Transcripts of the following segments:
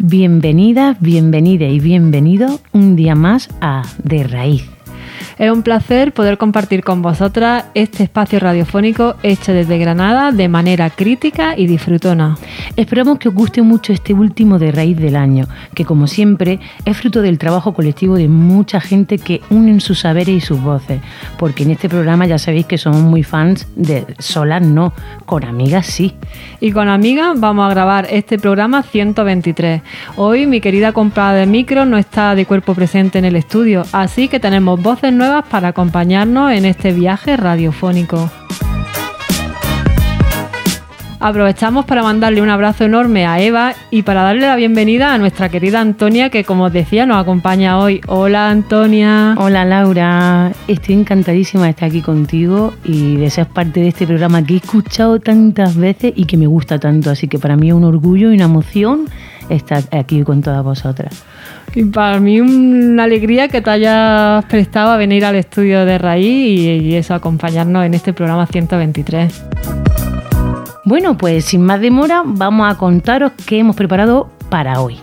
Bienvenidas, bienvenidas y bienvenidos un día más a De Raíz. Es un placer poder compartir con vosotras este espacio radiofónico hecho desde Granada de manera crítica y disfrutona. Esperamos que os guste mucho este último De Raíz del año, que como siempre es fruto del trabajo colectivo de mucha gente que unen sus saberes y sus voces, porque en este programa ya sabéis que somos muy fans de solas no, con amigas sí. Y con amigas vamos a grabar este programa 123. Hoy mi querida compadre de micro no está de cuerpo presente en el estudio, así que tenemos voces nuevas para acompañarnos en este viaje radiofónico. Aprovechamos para mandarle un abrazo enorme a Eva y para darle la bienvenida a nuestra querida Antonia, que como os decía nos acompaña hoy. Hola Antonia. Hola Laura, estoy encantadísima de estar aquí contigo y de ser parte de este programa que he escuchado tantas veces y que me gusta tanto, así que para mí es un orgullo y una emoción estar aquí con todas vosotras. Y para mí una alegría que te hayas prestado a venir al estudio de Raíz y eso, acompañarnos en este programa 123. Bueno, pues sin más demora vamos a contaros qué hemos preparado para hoy.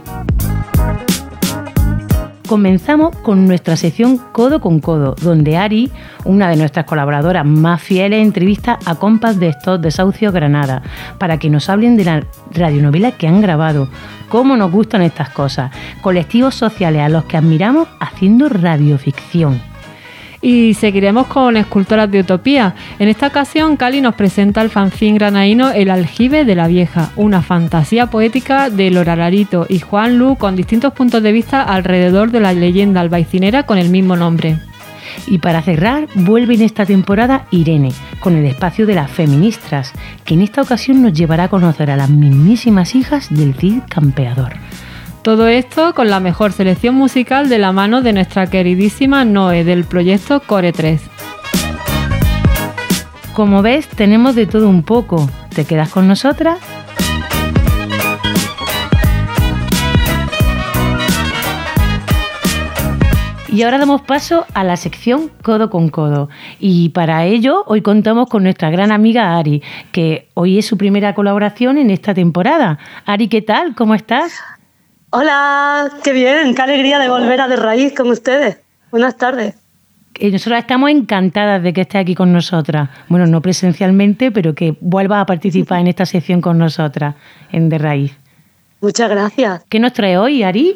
Comenzamos con nuestra sección Codo con Codo, donde Ari, una de nuestras colaboradoras más fieles, entrevista a compas de estos Desahucios Granada para que nos hablen de la radionovela que han grabado. Cómo nos gustan estas cosas. Colectivos sociales a los que admiramos haciendo radioficción. Y seguiremos con Escultoras de Utopía. En esta ocasión, Cali nos presenta el fanzine granaíno El Aljibe de la Vieja, una fantasía poética de Lora Larito y Juan Lu con distintos puntos de vista alrededor de la leyenda albaicinera con el mismo nombre. Y para cerrar, vuelve en esta temporada Irene, con el espacio de las feministas, que en esta ocasión nos llevará a conocer a las mismísimas hijas del Cid Campeador. Todo esto con la mejor selección musical de la mano de nuestra queridísima Noé del proyecto Core 3. Como ves, tenemos de todo un poco. ¿Te quedas con nosotras? Y ahora damos paso a la sección Codo con Codo. Y para ello, hoy contamos con nuestra gran amiga Ari, que hoy es su primera colaboración en esta temporada. Ari, ¿qué tal? ¿Cómo estás? Hola, qué bien, qué alegría de volver a De Raíz con ustedes. Buenas tardes. Nosotras estamos encantadas de que esté aquí con nosotras. Bueno, no presencialmente, pero que vuelvas a participar en esta sección con nosotras en De Raíz. Muchas gracias. ¿Qué nos trae hoy, Ari?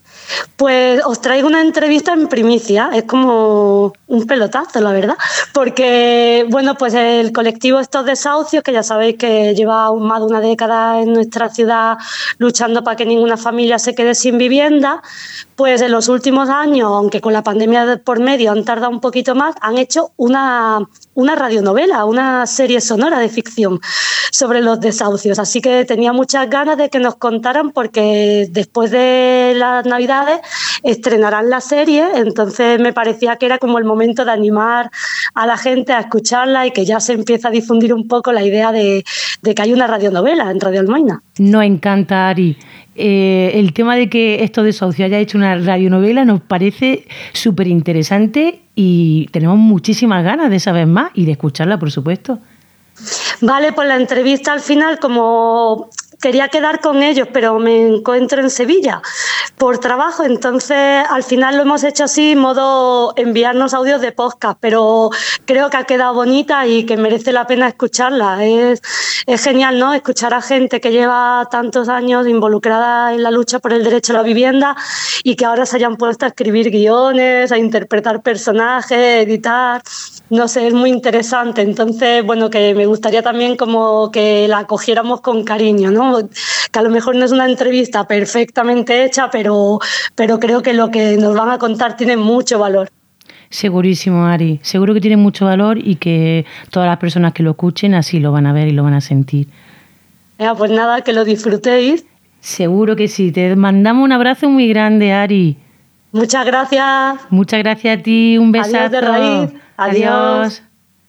Pues os traigo una entrevista en primicia, es como un pelotazo, la verdad, porque, bueno, pues el colectivo Estos Desahucios, que ya sabéis que lleva más de una década en nuestra ciudad luchando para que ninguna familia se quede sin vivienda, pues en los últimos años, aunque con la pandemia por medio han tardado un poquito más, han hecho una radionovela, una serie sonora de ficción sobre los desahucios. Así que tenía muchas ganas de que nos contaran porque después de las Navidades estrenarán la serie, entonces me parecía que era como el momento de animar a la gente a escucharla y que ya se empieza a difundir un poco la idea de que hay una radionovela en Radio Almoina. Nos encanta, Ari. El tema de que Estos Desahucios haya hecho una radionovela nos parece súper interesante y tenemos muchísimas ganas de saber más y de escucharla, por supuesto. Vale, pues la entrevista al final, como quería quedar con ellos, pero me encuentro en Sevilla por trabajo, entonces al final lo hemos hecho así, modo enviarnos audios de podcast, pero creo que ha quedado bonita y que merece la pena escucharla. Es genial, ¿no?, escuchar a gente que lleva tantos años involucrada en la lucha por el derecho a la vivienda y que ahora se hayan puesto a escribir guiones, a interpretar personajes, editar. No sé, es muy interesante. Entonces, bueno, que me gustaría también como que la cogiéramos con cariño, ¿no? Que a lo mejor no es una entrevista perfectamente hecha, pero creo que lo que nos van a contar tiene mucho valor. Segurísimo, Ari. Seguro que tiene mucho valor y que todas las personas que lo escuchen así lo van a ver y lo van a sentir. Pues nada, que lo disfrutéis. Seguro que sí. Te mandamos un abrazo muy grande, Ari. Muchas gracias. Muchas gracias a ti. Un besazo. Adiós, De Raíz. Adiós.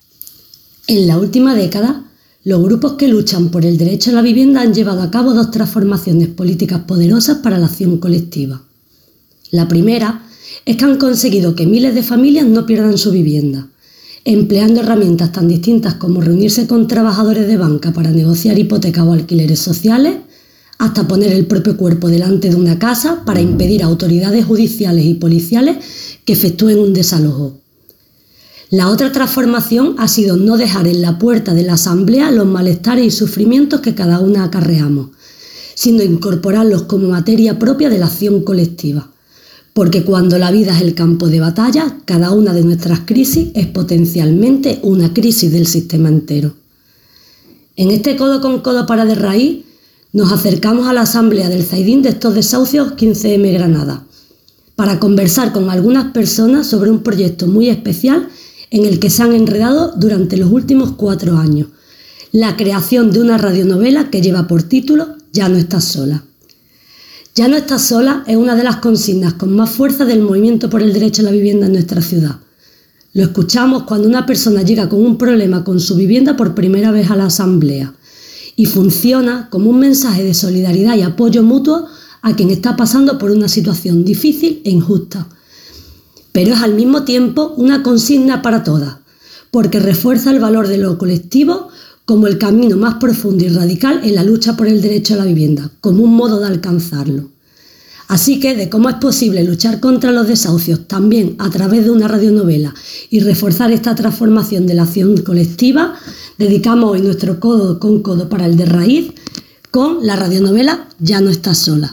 En la última década, los grupos que luchan por el derecho a la vivienda han llevado a cabo dos transformaciones políticas poderosas para la acción colectiva. La primera es que han conseguido que miles de familias no pierdan su vivienda, empleando herramientas tan distintas como reunirse con trabajadores de banca para negociar hipotecas o alquileres sociales, hasta poner el propio cuerpo delante de una casa para impedir a autoridades judiciales y policiales que efectúen un desalojo. La otra transformación ha sido no dejar en la puerta de la asamblea los malestares y sufrimientos que cada una acarreamos, sino incorporarlos como materia propia de la acción colectiva. Porque cuando la vida es el campo de batalla, cada una de nuestras crisis es potencialmente una crisis del sistema entero. En este codo con codo para de raíz, nos acercamos a la asamblea del Zaidín de estos desahucios 15M Granada, para conversar con algunas personas sobre un proyecto muy especial en el que se han enredado durante los últimos 4 años, la creación de una radionovela que lleva por título Ya no estás sola. Ya no estás sola es una de las consignas con más fuerza del movimiento por el derecho a la vivienda en nuestra ciudad. Lo escuchamos cuando una persona llega con un problema con su vivienda por primera vez a la asamblea y funciona como un mensaje de solidaridad y apoyo mutuo a quien está pasando por una situación difícil e injusta. Pero es al mismo tiempo una consigna para todas, porque refuerza el valor de lo colectivo como el camino más profundo y radical en la lucha por el derecho a la vivienda, como un modo de alcanzarlo. Así que de cómo es posible luchar contra los desahucios también a través de una radionovela y reforzar esta transformación de la acción colectiva, dedicamos hoy nuestro codo con codo para el de raíz con la radionovela Ya no estás sola.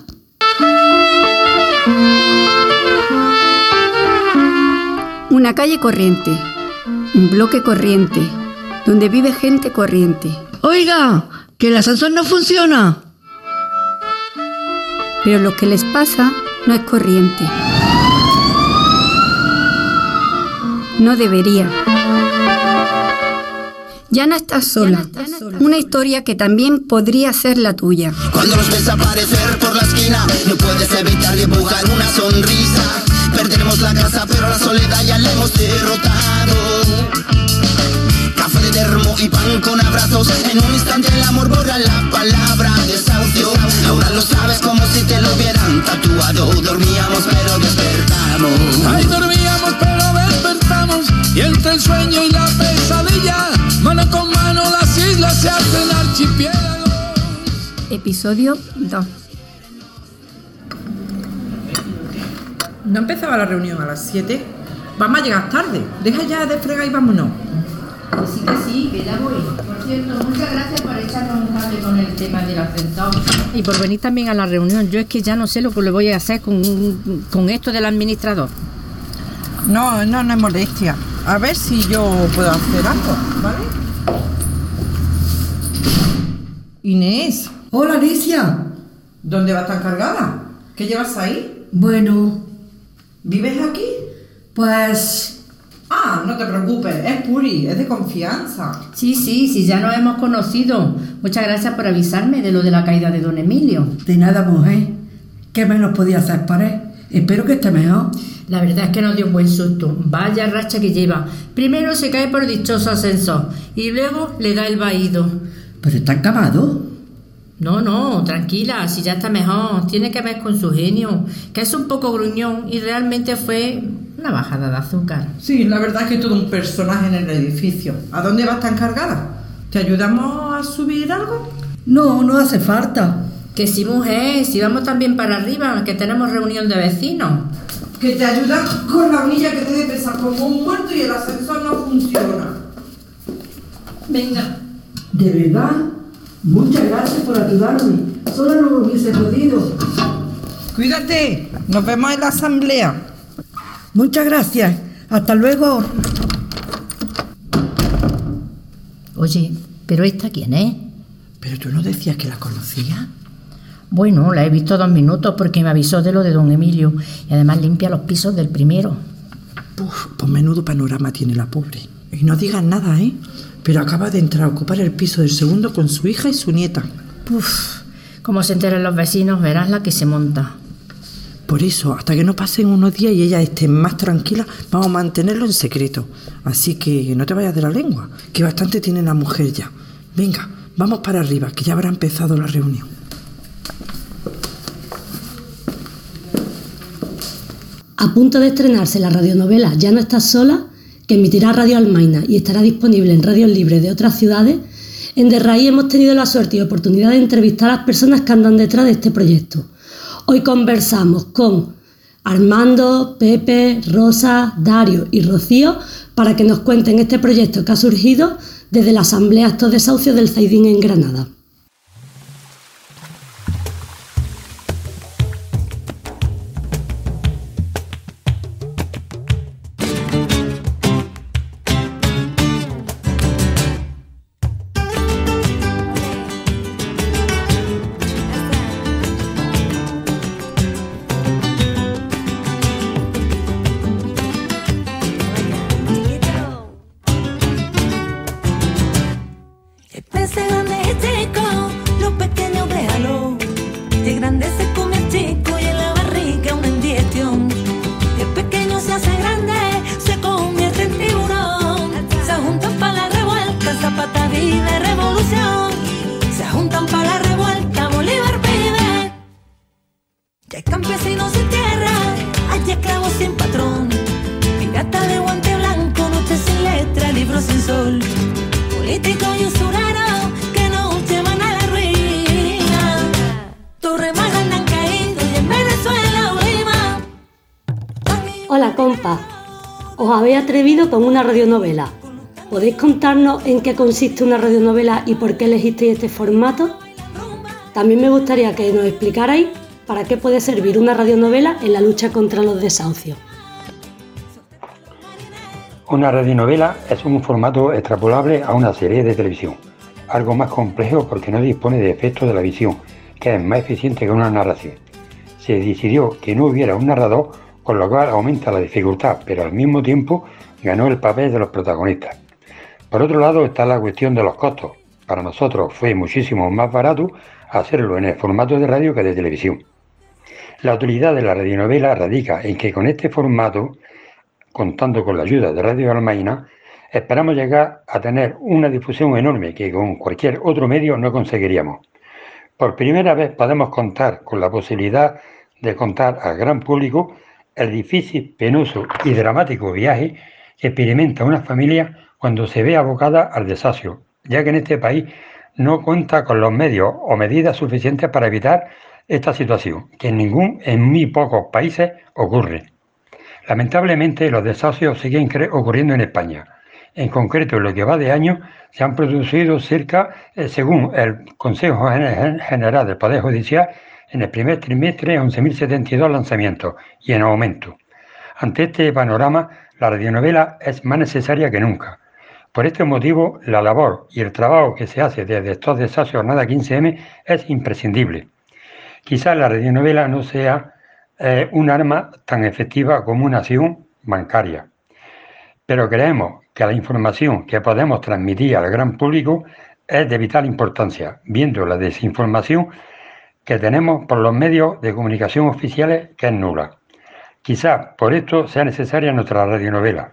Una calle corriente, un bloque corriente, donde vive gente corriente. Oiga, que el ascensor no funciona. Pero lo que les pasa no es corriente. No debería. Ya no estás sola. Una historia que también podría ser la tuya. Cuando los ves aparecer por la esquina, no puedes evitar dibujar una sonrisa. Perderemos la casa, pero la soledad ya la hemos derrotado. Café de termo y pan con abrazos. En un instante el amor borra la palabra desahucio. Ahora lo sabes como si te lo hubieran tatuado. Dormíamos pero despertamos. Ay, dormíamos pero despertamos. Y entre el sueño y la pesadilla, mano con mano las islas se hacen archipiélagos. Episodio 2. ¿No empezaba la reunión a las 7? Vamos a llegar tarde. Deja ya de fregar y vámonos. Que sí, que ya voy. Por cierto, muchas gracias por echarnos un cable con el tema del ascensor. Y por venir también a la reunión. Yo es que ya no sé lo que le voy a hacer con esto del administrador. No es molestia. A ver si yo puedo hacer algo, ¿vale? Inés. Hola, Alicia. ¿Dónde vas tan cargada? ¿Qué llevas ahí? Bueno, ¿Vives aquí? pues... Ah, no te preocupes, es Puri, es de confianza. Sí, ya nos hemos conocido. Muchas gracias por avisarme de lo de la caída de don Emilio. De nada, mujer. ¿Qué menos podía hacer para él? Espero que esté mejor. La verdad es que nos dio un buen susto. Vaya racha que lleva. Primero se cae por dichoso ascensor y luego le da el vaído. ¿Pero está encamado? No, tranquila, si ya está mejor. Tiene que ver con su genio, que es un poco gruñón y realmente fue una bajada de azúcar. Sí, la verdad es que todo un personaje en el edificio. ¿A dónde vas tan cargada? ¿Te ayudamos a subir algo? No hace falta. Que sí, mujer, si vamos también para arriba, que tenemos reunión de vecinos. Que te ayudan con la unilla que te debe pesar como un muerto y el ascensor no funciona. Venga. ¿De verdad? Muchas gracias por ayudarme. Solo no lo hubiese podido. Cuídate, nos vemos en la asamblea. Muchas gracias. Hasta luego. Oye, ¿pero esta quién es? ¿Pero tú no decías que la conocías? Bueno, la he visto 2 minutos porque me avisó de lo de don Emilio y además limpia los pisos del primero. Pues menudo panorama tiene la pobre. Y no digas nada, ¿eh? Pero acaba de entrar a ocupar el piso del segundo con su hija y su nieta. Como se enteren los vecinos, verás la que se monta. Por eso, hasta que no pasen unos días y ella esté más tranquila, vamos a mantenerlo en secreto. Así que no te vayas de la lengua, que bastante tiene la mujer ya. Venga, vamos para arriba, que ya habrá empezado la reunión. A punto de estrenarse la radionovela Ya no estás sola, que emitirá Radio Almaina y estará disponible en radios libres de otras ciudades, En De Raíz hemos tenido la suerte y oportunidad de entrevistar a las personas que andan detrás de este proyecto. Hoy conversamos con Armando, Pepe, Rosa, Dario y Rocío para que nos cuenten este proyecto que ha surgido desde la Asamblea Actos Desahucios del Zaidín en Granada. Hola compa, os habéis atrevido con una radionovela. ¿Podéis contarnos en qué consiste una radionovela y por qué elegisteis este formato? También me gustaría que nos explicarais para qué puede servir una radionovela en la lucha contra los desahucios. Una radionovela es un formato extrapolable a una serie de televisión, algo más complejo porque no dispone de efectos de la visión, que es más eficiente que una narración. Se decidió que no hubiera un narrador, con lo cual aumenta la dificultad, pero al mismo tiempo ganó el papel de los protagonistas. Por otro lado está la cuestión de los costos. Para nosotros fue muchísimo más barato hacerlo en el formato de radio que de televisión. La utilidad de la radionovela radica en que con este formato, contando con la ayuda de Radio Almaina, esperamos llegar a tener una difusión enorme que con cualquier otro medio no conseguiríamos. Por primera vez podemos contar con la posibilidad de contar al gran público el difícil, penoso y dramático viaje que experimenta una familia cuando se ve abocada al desahucio, ya que en este país no cuenta con los medios o medidas suficientes para evitar esta situación, que en muy pocos países ocurre. Lamentablemente, los desahucios siguen ocurriendo en España. En concreto, en lo que va de año, se han producido cerca, según el Consejo General del Poder Judicial, en el primer trimestre 11.072 lanzamientos y en aumento. Ante este panorama, la radionovela es más necesaria que nunca. Por este motivo, la labor y el trabajo que se hace desde estos desahucios Jornada 15M es imprescindible. Quizás la radionovela no sea un arma tan efectiva como una acción bancaria, pero creemos que la información que podemos transmitir al gran público es de vital importancia, viendo la desinformación que tenemos por los medios de comunicación oficiales, que es nula. Quizás por esto sea necesaria nuestra radionovela.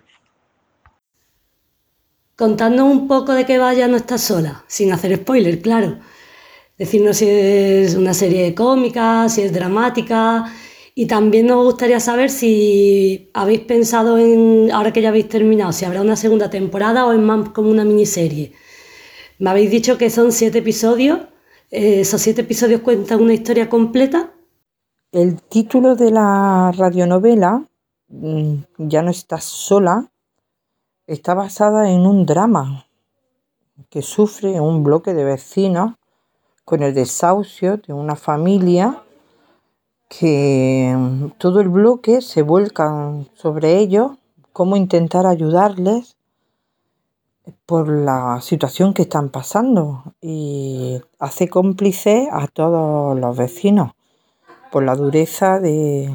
Contadnos un poco de qué va Ya no estás sola, sin hacer spoiler, claro. Decirnos si es una serie cómica, si es dramática, y también nos gustaría saber si habéis pensado en, ahora que ya habéis terminado, si habrá una segunda temporada o es más como una miniserie. Me habéis dicho que son 7 episodios. ¿Esos 7 episodios cuentan una historia completa? El título de la radionovela, Ya no estás sola, está basada en un drama que sufre un bloque de vecinos con el desahucio de una familia, que todo el bloque se vuelca sobre ellos, cómo intentar ayudarles por la situación que están pasando, y hace cómplice a todos los vecinos por la dureza del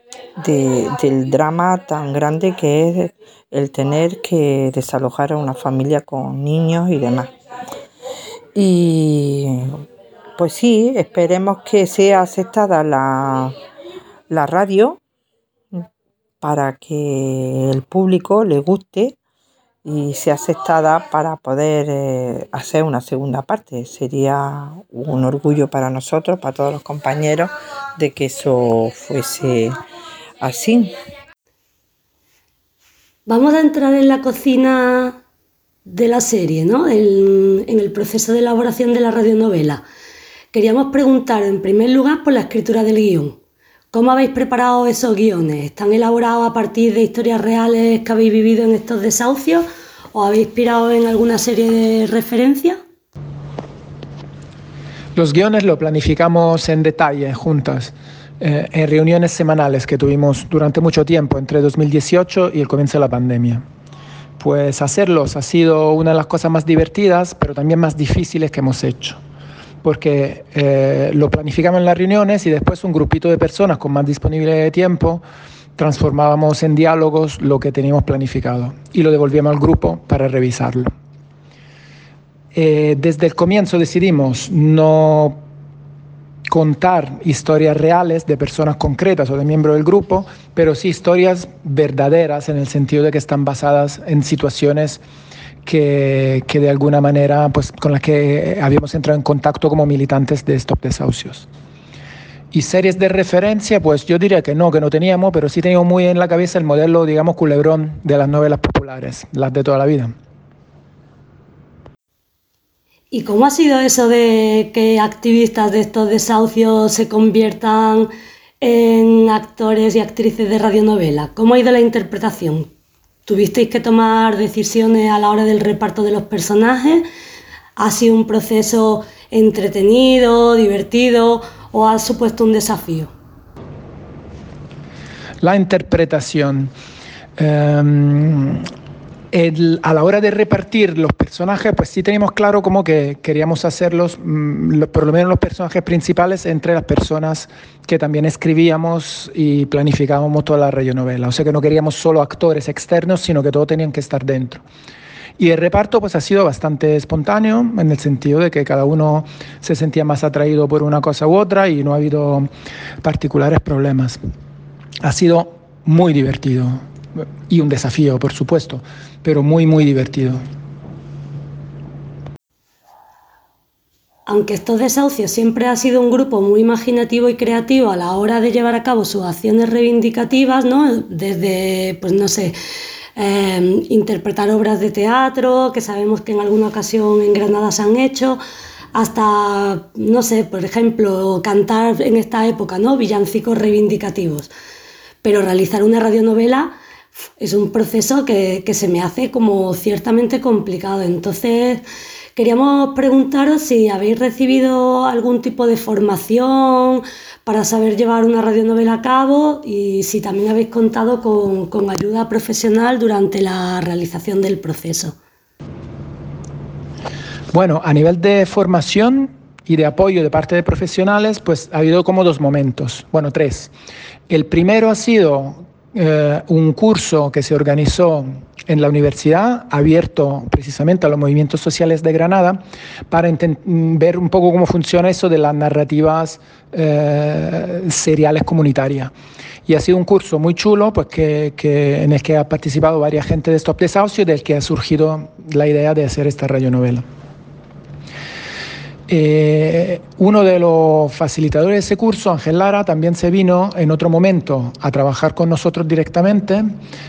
drama tan grande que es el tener que desalojar a una familia con niños y demás. Y pues sí, esperemos que sea aceptada la radio para que el público le guste y sea aceptada para poder hacer una segunda parte. Sería un orgullo para nosotros, para todos los compañeros, de que eso fuese así. Vamos a entrar en la cocina de la serie, ¿no? En el proceso de elaboración de la radionovela. Queríamos preguntar en primer lugar por la escritura del guión. ¿Cómo habéis preparado esos guiones? ¿Están elaborados a partir de historias reales que habéis vivido en estos desahucios? ¿O habéis inspirado en alguna serie de referencias? Los guiones los planificamos en detalle, juntas, en reuniones semanales que tuvimos durante mucho tiempo, entre 2018 y el comienzo de la pandemia. Pues hacerlos ha sido una de las cosas más divertidas, pero también más difíciles que hemos hecho. Porque lo planificamos en las reuniones y después un grupito de personas con más disponibilidad de tiempo transformábamos en diálogos lo que teníamos planificado y lo devolvíamos al grupo para revisarlo. Desde el comienzo decidimos no contar historias reales de personas concretas o de miembros del grupo, pero sí historias verdaderas en el sentido de que están basadas en situaciones que de alguna manera pues, con las que habíamos entrado en contacto como militantes de Stop Desahucios. Y series de referencia, pues yo diría que no teníamos, pero sí teníamos muy en la cabeza el modelo, digamos, culebrón de las novelas populares, las de toda la vida. ¿Y cómo ha sido eso de que activistas de estos desahucios se conviertan en actores y actrices de radionovela? ¿Cómo ha ido la interpretación? ¿Tuvisteis que tomar decisiones a la hora del reparto de los personajes? ¿Ha sido un proceso entretenido, divertido o ha supuesto un desafío? La interpretación. A la hora de repartir los personajes, pues sí teníamos claro como que queríamos hacerlos, por lo menos los personajes principales, entre las personas que también escribíamos y planificábamos toda la radionovela. O sea que no queríamos solo actores externos, sino que todos tenían que estar dentro. Y el reparto pues ha sido bastante espontáneo, en el sentido de que cada uno se sentía más atraído por una cosa u otra y no ha habido particulares problemas. Ha sido muy divertido. Y un desafío, por supuesto, pero muy, muy divertido. Aunque Estos Desahucios siempre ha sido un grupo muy imaginativo y creativo a la hora de llevar a cabo sus acciones reivindicativas, ¿no? Desde, pues no sé, interpretar obras de teatro, que sabemos que en alguna ocasión en Granada se han hecho, hasta, no sé, por ejemplo, cantar en esta época, ¿no? Villancicos reivindicativos. Pero realizar una radionovela es un proceso que se me hace como ciertamente complicado. Entonces, queríamos preguntaros si habéis recibido algún tipo de formación para saber llevar una radionovela a cabo y si también habéis contado con ayuda profesional durante la realización del proceso. Bueno, a nivel de formación y de apoyo de parte de profesionales, pues ha habido como dos momentos, bueno, tres. El primero ha sido un curso que se organizó en la universidad, abierto precisamente a los movimientos sociales de Granada, para ver un poco cómo funciona eso de las narrativas seriales comunitarias. Y ha sido un curso muy chulo, pues en el que ha participado varias gente de Stop Desahucios, del que ha surgido la idea de hacer esta radionovela. Uno de los facilitadores de ese curso, Ángel Lara, también se vino en otro momento a trabajar con nosotros directamente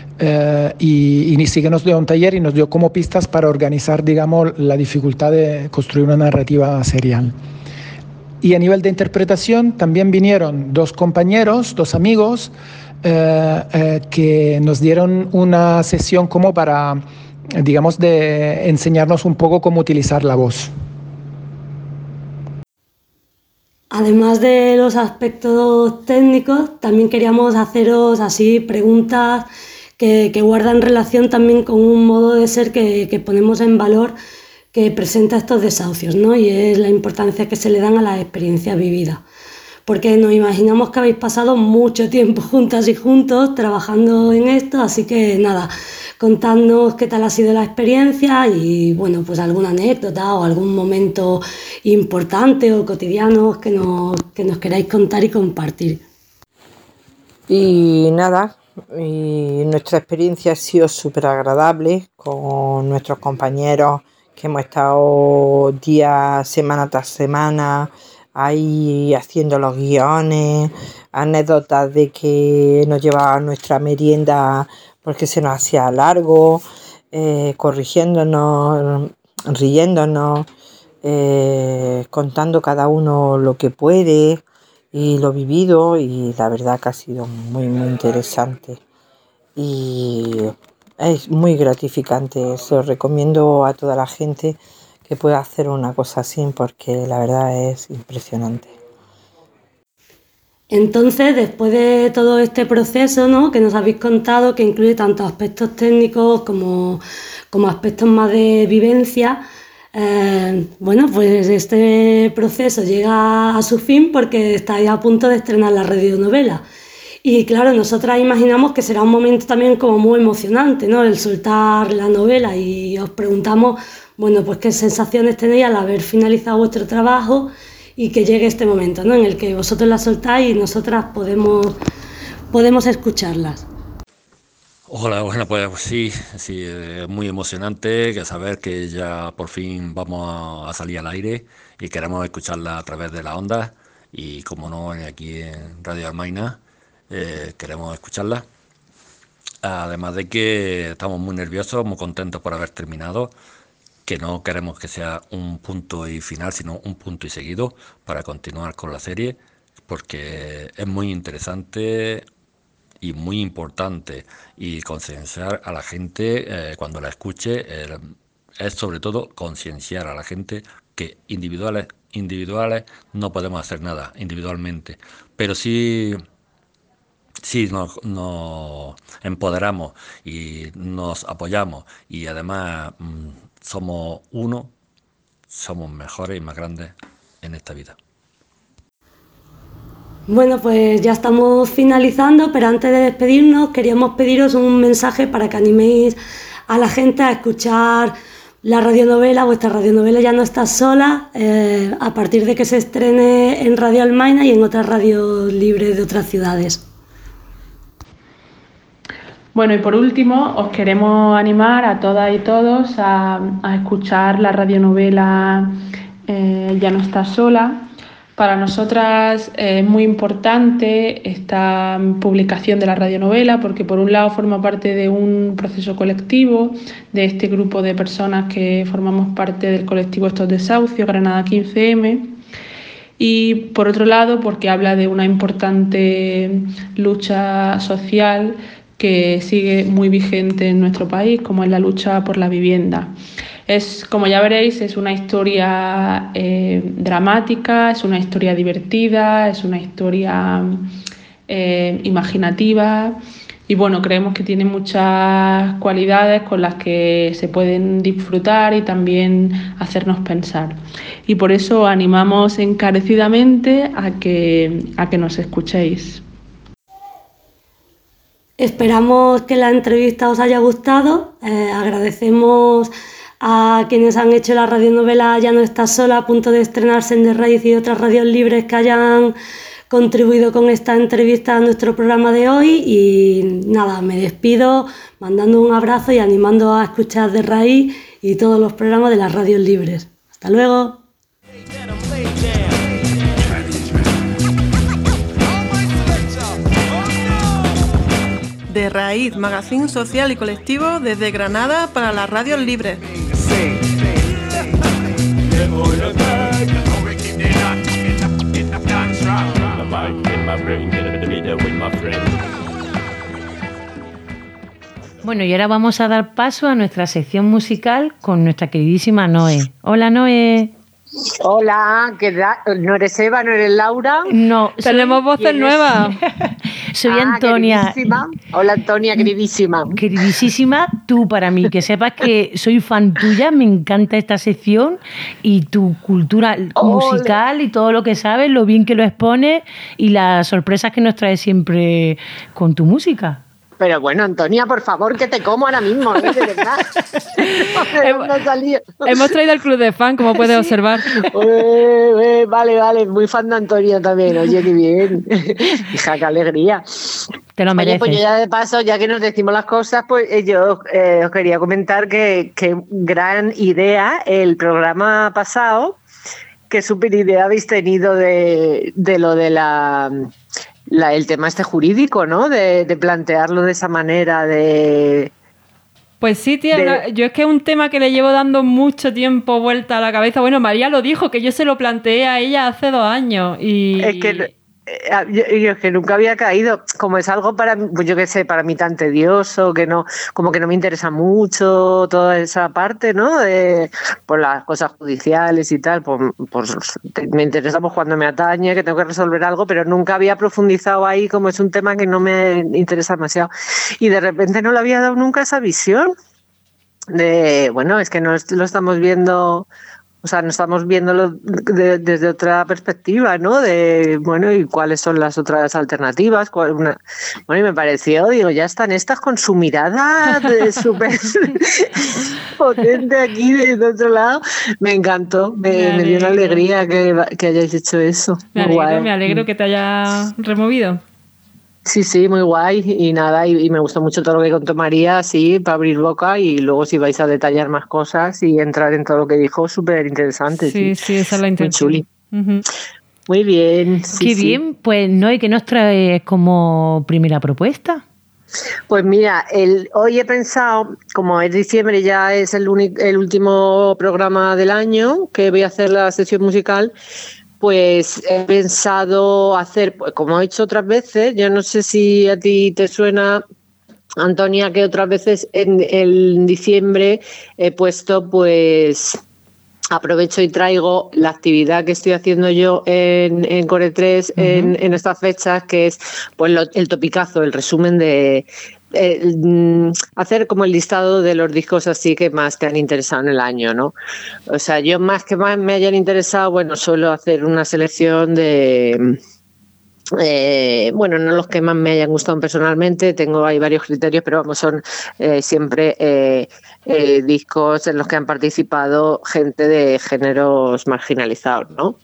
y sí que nos dio un taller y nos dio como pistas para organizar, digamos, la dificultad de construir una narrativa serial. Y a nivel de interpretación también vinieron dos compañeros, dos amigos, que nos dieron una sesión como para, digamos, de enseñarnos un poco cómo utilizar la voz. Además de los aspectos técnicos, también queríamos haceros así preguntas que guardan relación también con un modo de ser que ponemos en valor, que presenta Estos Desahucios, ¿no? Y es la importancia que se le dan a las experiencias vividas. Porque nos imaginamos que habéis pasado mucho tiempo juntas y juntos trabajando en esto, así que nada, contadnos qué tal ha sido la experiencia y bueno, pues alguna anécdota o algún momento importante o cotidiano que nos queráis contar y compartir. Y nada, nuestra experiencia ha sido súper agradable con nuestros compañeros que hemos estado semana tras semana ahí haciendo los guiones, anécdotas de que nos llevaba nuestra merienda porque se nos hacía largo, corrigiéndonos, riéndonos, contando cada uno lo que puede y lo vivido, y la verdad que ha sido muy interesante y es muy gratificante. Se lo recomiendo a toda la gente que pueda hacer una cosa así, porque la verdad es impresionante. Entonces, después de todo este proceso, ¿no?, que nos habéis contado, que incluye tanto aspectos técnicos como aspectos más de vivencia, bueno, pues este proceso llega a su fin porque estáis a punto de estrenar la radionovela. Y claro, nosotras imaginamos que será un momento también como muy emocionante, ¿no?, el soltar la novela, y os preguntamos, bueno, pues qué sensaciones tenéis al haber finalizado vuestro trabajo y que llegue este momento, ¿no?, en el que vosotros la soltáis y nosotras podemos escucharlas. Hola, bueno, pues sí, muy emocionante que saber que ya por fin vamos a salir al aire y queremos escucharla a través de la onda, y como no, aquí en Radio Almaina queremos escucharla. Además de que estamos muy nerviosos, muy contentos por haber terminado, que no queremos que sea un punto y final, sino un punto y seguido para continuar con la serie, porque es muy interesante y muy importante, y concienciar a la gente cuando la escuche, es sobre todo concienciar a la gente que individuales no podemos hacer nada individualmente, pero sí nos empoderamos y nos apoyamos, y además somos uno, somos mejores y más grandes en esta vida. Bueno, pues ya estamos finalizando, pero antes de despedirnos queríamos pediros un mensaje para que animéis a la gente a escuchar la radionovela. Vuestra radionovela Ya no estás sola, a partir de que se estrene en Radio Almaina y en otras radios libres de otras ciudades. Bueno, y por último, os queremos animar a todas y todos a escuchar la radionovela Ya no estás sola. Para nosotras es muy importante esta publicación de la radionovela, porque por un lado forma parte de un proceso colectivo, de este grupo de personas que formamos parte del colectivo Estos Desahucios, Granada 15M, y por otro lado porque habla de una importante lucha social que sigue muy vigente en nuestro país, como es la lucha por la vivienda. Como ya veréis, es una historia dramática, es una historia divertida, es una historia imaginativa, y bueno, creemos que tiene muchas cualidades con las que se pueden disfrutar y también hacernos pensar. Y por eso animamos encarecidamente a que nos escuchéis. Esperamos que la entrevista os haya gustado. Agradecemos a quienes han hecho la radionovela Ya no estás sola, a punto de estrenarse en De Raíz, y otras radios libres que hayan contribuido con esta entrevista a nuestro programa de hoy. Y nada, me despido mandando un abrazo y animando a escuchar De Raíz y todos los programas de las radios libres. ¡Hasta luego! De Raíz, magazín social y colectivo desde Granada para las radios libres. Bueno, y ahora vamos a dar paso a nuestra sección musical con nuestra queridísima Noé. Hola, Noé. Hola, ¿no eres Eva, no eres Laura? No, tenemos voces nuevas. Soy Antonia. Queridísima. Hola, Antonia, queridísima. Queridísima, tú para mí, que sepas que soy fan tuya, me encanta esta sección y tu cultura musical y todo lo que sabes, lo bien que lo expones y las sorpresas que nos traes siempre con tu música. Pero bueno, Antonia, por favor, que te como ahora mismo, ¿eh? De verdad. Hemos traído al club de fan, como puedes observar. Vale, muy fan de Antonia también. Oye, qué bien. Hija, qué alegría. Te lo mereces. Oye, pues yo ya de paso, ya que nos decimos las cosas, pues yo os quería comentar que gran idea el programa pasado, qué súper idea habéis tenido de lo de el tema este jurídico, ¿no? De plantearlo de esa manera, de Pues sí, tía, yo es que es un tema que le llevo dando mucho tiempo vuelta a la cabeza. Bueno, María lo dijo, que yo se lo planteé a ella hace 2 años y... Es que yo es que nunca había caído, como es algo para, pues yo qué sé, para mí tan tedioso, que no, como que no me interesa mucho toda esa parte, ¿no? Por las cosas judiciales y tal, pues me interesa pues cuando me atañe, que tengo que resolver algo, pero nunca había profundizado ahí, como es un tema que no me interesa demasiado. Y de repente no le había dado nunca esa visión de, bueno, es que no lo estamos viendo... O sea, no estamos viéndolo desde otra perspectiva, ¿no? De, bueno, ¿y cuáles son las otras alternativas? Bueno, y me pareció, digo, ya están estas con su mirada súper potente aquí de otro lado. Me encantó, me dio una alegría que hayáis hecho eso. Me alegro que te haya removido. Sí, muy guay y nada, y me gustó mucho todo lo que contó María, así, para abrir boca y luego si vais a detallar más cosas y entrar en todo lo que dijo, súper interesante. Sí, esa es la intención. Muy chuli. Muy bien. Qué bien, pues no, ¿y qué nos traes como primera propuesta? Pues mira, hoy he pensado, como es diciembre, ya es el último programa del año que voy a hacer la sección musical. Pues he pensado hacer, pues como he hecho otras veces, yo no sé si a ti te suena, Antonia, que otras veces en diciembre he puesto, pues aprovecho y traigo la actividad que estoy haciendo yo en Core 3 en estas fechas, que es pues el topicazo, el resumen de... hacer como el listado de los discos así que más te han interesado en el año, ¿no? O sea, yo más me hayan interesado, bueno, suelo hacer una selección de... bueno, no los que más me hayan gustado personalmente, hay varios criterios, pero vamos, son siempre discos en los que han participado gente de géneros marginalizados, ¿no?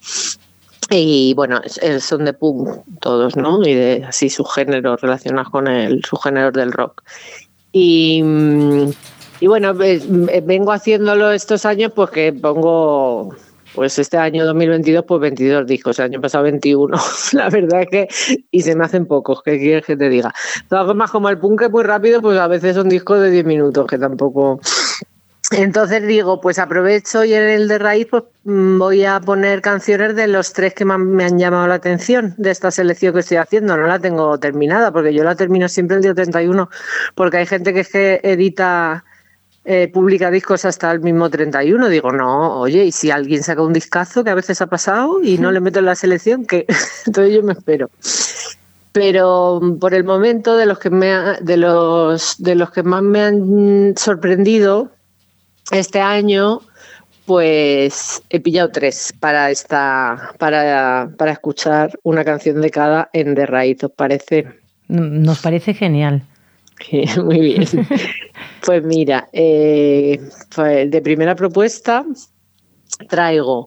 Y bueno, son de punk todos, ¿no? Y de así subgéneros relacionados con subgéneros del rock. Y bueno, vengo haciéndolo estos años porque pongo, pues este año 2022, pues 22 discos, el año pasado 21. La verdad es que, y se me hacen pocos, ¿qué quieres que te diga? De todas formas, como el punk es muy rápido, pues a veces son discos de 10 minutos, que tampoco... Entonces digo, pues aprovecho y en el de raíz pues voy a poner canciones de los 3 que más me han llamado la atención de esta selección que estoy haciendo. No la tengo terminada porque yo la termino siempre el día 31 porque hay gente que es que edita, publica discos hasta el mismo 31. Digo, no, oye, y si alguien saca un discazo que a veces ha pasado y no le meto en la selección, que entonces yo me espero. Pero por el momento de los que más me han sorprendido este año, pues he pillado 3 para escuchar una canción de cada en De Raíz, ¿os parece? Nos parece genial. Muy bien. Pues mira, pues de primera propuesta traigo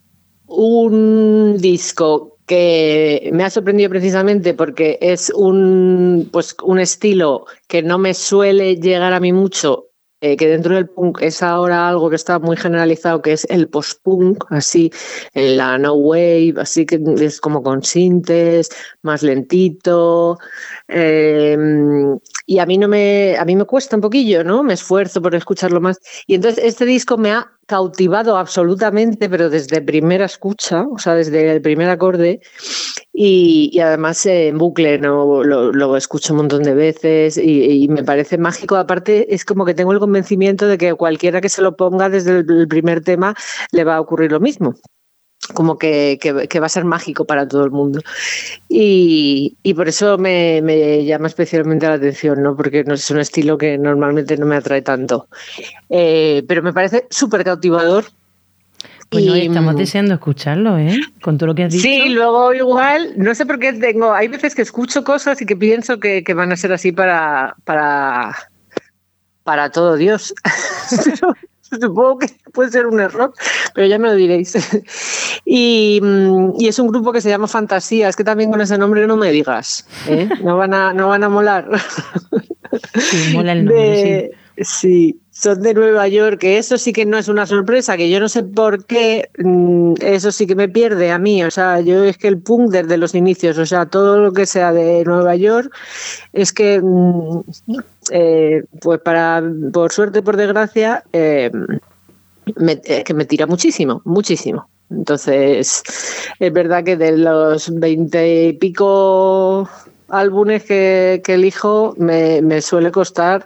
un disco que me ha sorprendido precisamente porque es un estilo que no me suele llegar a mí mucho, que dentro del punk es ahora algo que está muy generalizado, que es el post-punk, así, en la no wave, así que es como con sintes, más lentito, y a mí me cuesta un poquillo, ¿no? Me esfuerzo por escucharlo más, y entonces este disco me ha cautivado absolutamente, pero desde primera escucha, o sea, desde el primer acorde, y además en bucle, ¿no? Lo escucho un montón de veces y me parece mágico. Aparte, es como que tengo el convencimiento de que cualquiera que se lo ponga desde el primer tema le va a ocurrir lo mismo. Como que va a ser mágico para todo el mundo. Y por eso me llama especialmente la atención, ¿no? Porque no es un estilo que normalmente no me atrae tanto. Pero me parece súper cautivador. Pues no, estamos deseando escucharlo, ¿eh? Con todo lo que has dicho. Sí, luego igual, no sé por qué hay veces que escucho cosas y que pienso que van a ser así para todo Dios. Pero supongo que puede ser un error, pero ya me lo diréis. Y es un grupo que se llama Fantasía. Es que también con ese nombre no me digas, ¿eh? No van a molar. Sí, mola el nombre, sí. son de Nueva York, que eso sí que no es una sorpresa, que yo no sé por qué, eso sí que me pierde a mí, o sea, yo es que el punk desde los inicios, o sea, todo lo que sea de Nueva York, es que, pues por suerte, por desgracia, que me tira muchísimo, muchísimo. Entonces, es verdad que de los 20 y pico álbumes que elijo, me suele costar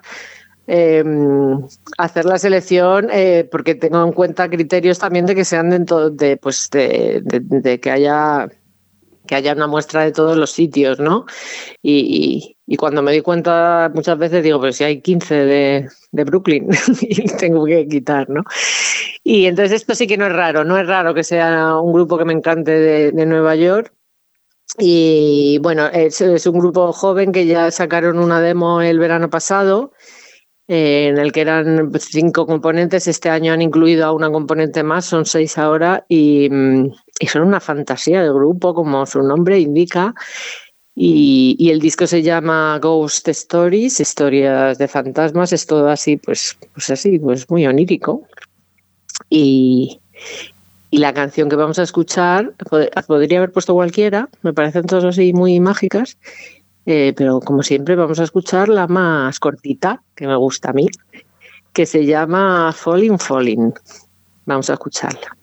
hacer la selección, porque tengo en cuenta criterios también de que sean dentro de que haya una muestra de todos los sitios, ¿no? Y cuando me doy cuenta muchas veces digo, pero si hay 15 de Brooklyn y tengo que quitar, ¿no? Y entonces esto sí que no es raro que sea un grupo que me encante de Nueva York. Y bueno, es un grupo joven que ya sacaron una demo el verano pasado, en el que eran 5 componentes. Este año han incluido a una componente más, son 6 ahora, y son una fantasía de grupo, como su nombre indica. Y el disco se llama Ghost Stories, historias de fantasmas. Es todo así, pues muy onírico. Y la canción que vamos a escuchar, podría haber puesto cualquiera, me parecen todas así muy mágicas, pero como siempre vamos a escuchar la más cortita, que me gusta a mí, que se llama Falling Falling. Vamos a escucharla.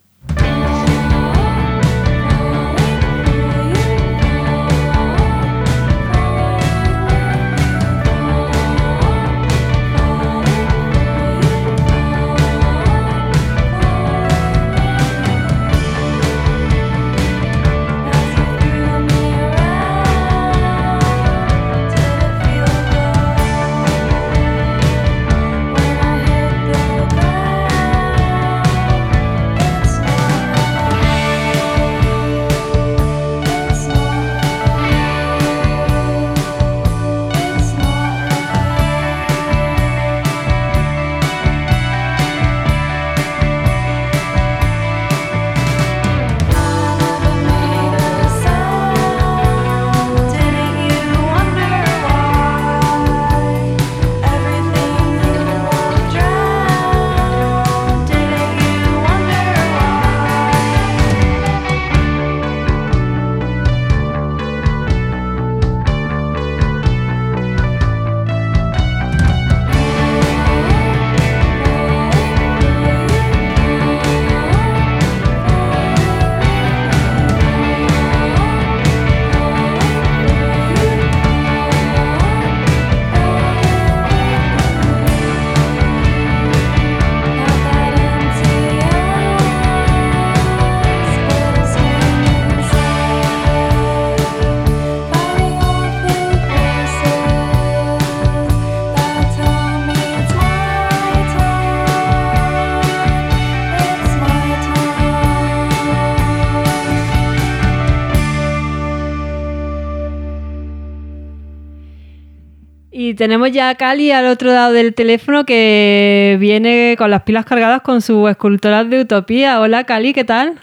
Y tenemos ya a Cali al otro lado del teléfono, que viene con las pilas cargadas con sus escultoras de Utopía. Hola Cali, ¿qué tal?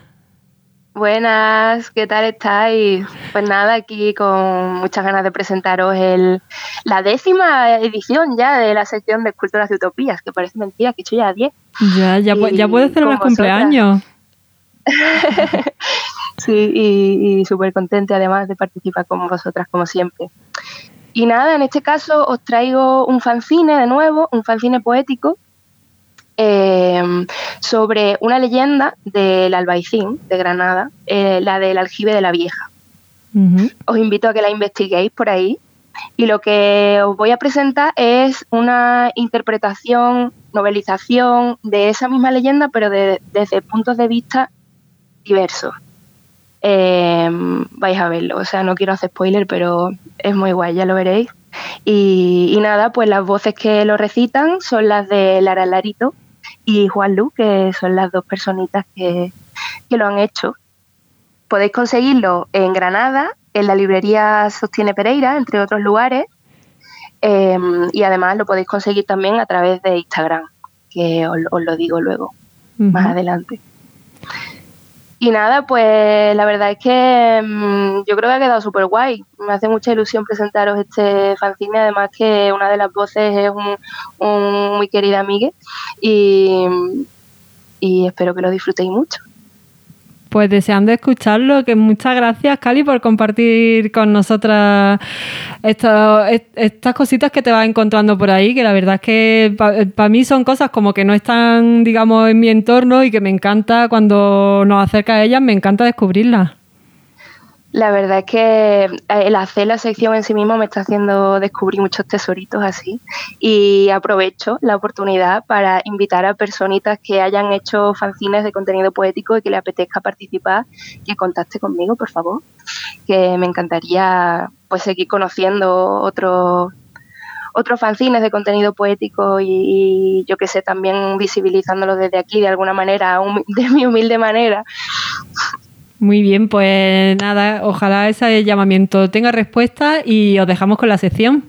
Buenas, ¿qué tal estáis? Pues nada, aquí con muchas ganas de presentaros la 10ª edición ya de la sección de esculturas de Utopías, que parece mentira, que he hecho ya 10. Ya puedes celebrar cumpleaños. Sí, y súper contenta además de participar con vosotras como siempre. Y nada, en este caso os traigo un fanzine de nuevo, un fanzine poético, sobre una leyenda del Albaicín de Granada, la del Aljibe de la Vieja. Uh-huh. Os invito a que la investiguéis por ahí, y lo que os voy a presentar es una interpretación, novelización de esa misma leyenda, pero desde puntos de vista diversos. Vais a verlo, o sea, no quiero hacer spoiler, pero es muy guay, ya lo veréis. Y nada, pues las voces que lo recitan son las de Lara Larito y Juan Lu, que son las dos personitas que lo han hecho. Podéis conseguirlo en Granada, en la librería Sostiene Pereira, entre otros lugares, y además lo podéis conseguir también a través de Instagram, que os lo digo luego, más adelante. Y nada, pues la verdad es que yo creo que ha quedado súper guay. Me hace mucha ilusión presentaros este fanzine, además que una de las voces es un muy querida amiga y espero que lo disfrutéis mucho. Pues deseando escucharlo, que muchas gracias, Cali, por compartir con nosotras estas cositas que te vas encontrando por ahí, que la verdad es que para mí son cosas como que no están, digamos, en mi entorno y que me encanta cuando nos acerca a ellas, me encanta descubrirlas. La verdad es que el hacer la sección en sí mismo me está haciendo descubrir muchos tesoritos así, y aprovecho la oportunidad para invitar a personitas que hayan hecho fanzines de contenido poético y que le apetezca participar, que contacte conmigo, por favor, que me encantaría pues seguir conociendo otros fanzines de contenido poético y yo que sé, también visibilizándolo desde aquí de alguna manera, de mi humilde manera. Muy bien, pues nada, ojalá ese llamamiento tenga respuesta y os dejamos con la sección.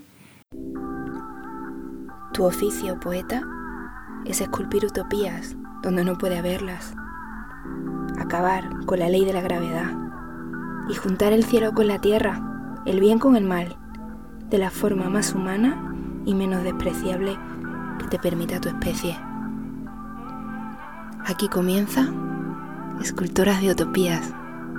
Tu oficio, poeta, es esculpir utopías donde no puede haberlas, acabar con la ley de la gravedad y juntar el cielo con la tierra, el bien con el mal, de la forma más humana y menos despreciable que te permita tu especie. Aquí comienza Escultoras de Utopías.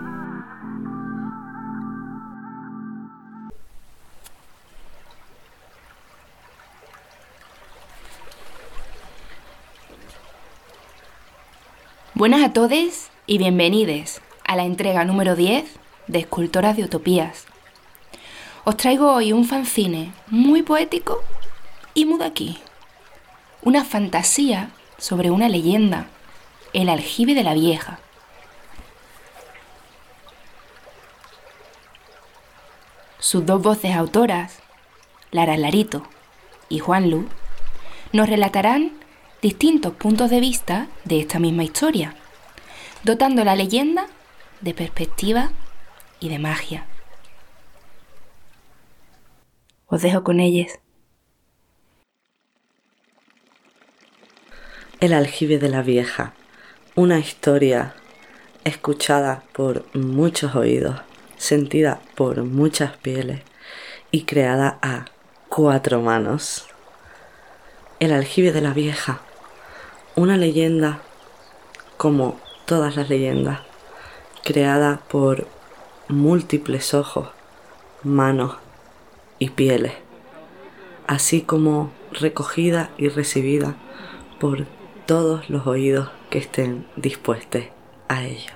Buenas a todos y bienvenidos a la entrega número 10 de Escultoras de Utopías. Os traigo hoy un fanzine muy poético y muy de aquí. Una fantasía sobre una leyenda, el aljibe de la vieja. Sus dos voces autoras, Lara Larito y Juan Lu, nos relatarán distintos puntos de vista de esta misma historia, dotando la leyenda de perspectiva y de magia. Os dejo con ellas. El aljibe de la vieja, una historia escuchada por muchos oídos, sentida por muchas pieles y creada a 4 manos. El aljibe de la vieja, una leyenda como todas las leyendas, creada por múltiples ojos, manos y pieles, así como recogida y recibida por todos los oídos que estén dispuestos a ello.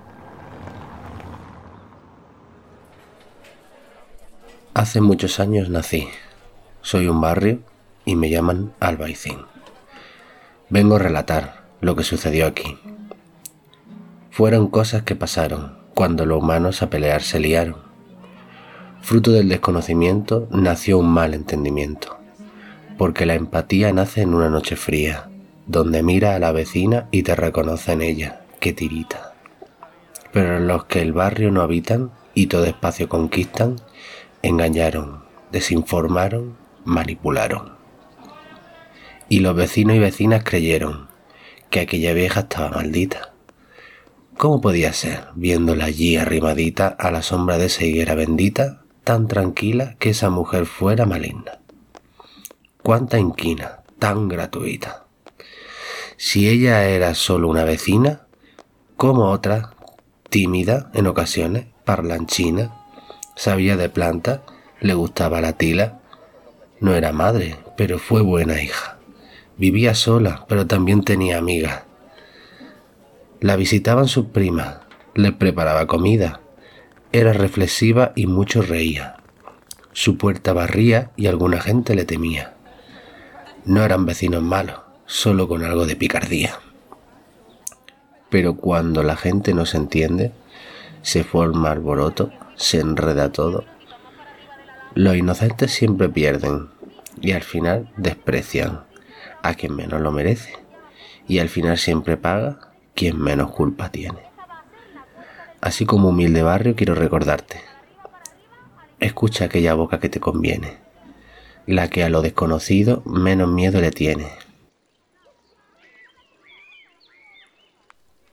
Hace muchos años nací. Soy un barrio y me llaman Albaicín. Vengo a relatar lo que sucedió aquí. Fueron cosas que pasaron cuando los humanos a pelear se liaron. Fruto del desconocimiento nació un mal entendimiento, porque la empatía nace en una noche fría, donde mira a la vecina y te reconoce en ella, que tirita. Pero los que el barrio no habitan y todo espacio conquistan, engañaron, desinformaron, manipularon. Y los vecinos y vecinas creyeron que aquella vieja estaba maldita. ¿Cómo podía ser, viéndola allí arrimadita a la sombra de esa higuera bendita, tan tranquila que esa mujer fuera maligna? Cuánta inquina, tan gratuita. Si ella era solo una vecina, como otra, tímida en ocasiones, parlanchina, sabía de plantas, le gustaba la tila, no era madre, pero fue buena hija. Vivía sola, pero también tenía amigas. La visitaban sus primas, le preparaba comida, era reflexiva y mucho reía. Su puerta barría y alguna gente le temía. No eran vecinos malos, solo con algo de picardía. Pero cuando la gente no se entiende, se forma alboroto, se enreda todo. Los inocentes siempre pierden y al final desprecian a quien menos lo merece, y al final siempre paga quien menos culpa tiene. Así como humilde barrio quiero recordarte: escucha aquella boca que te conviene, la que a lo desconocido menos miedo le tiene.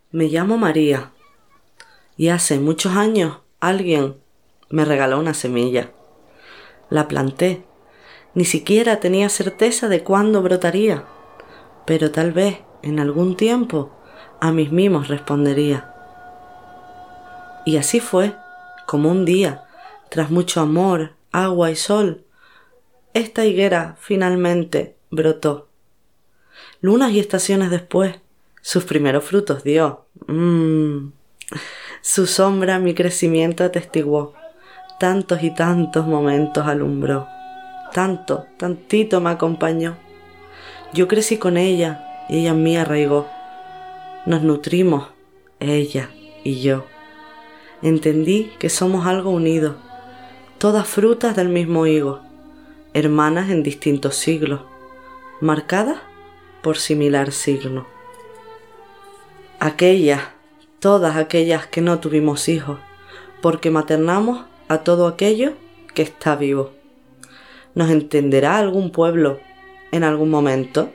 me llamo María y hace muchos años alguien me regaló una semilla. La planté. Ni siquiera tenía certeza de cuándo brotaría, pero tal vez en algún tiempo a mis mimos respondería. Y así fue, como un día, tras mucho amor, agua y sol, esta higuera finalmente brotó. Lunas y estaciones después, sus primeros frutos dio. Su sombra mi crecimiento atestiguó. Tantos y tantos momentos alumbró. Tantito me acompañó. Yo crecí con ella y ella en mí arraigó. Nos nutrimos, ella y yo. Entendí que somos algo unido, todas frutas del mismo higo, hermanas en distintos siglos, marcadas por similar signo. Todas aquellas que no tuvimos hijos, porque maternamos a todo aquello que está vivo. ¿Nos entenderá algún pueblo en algún momento?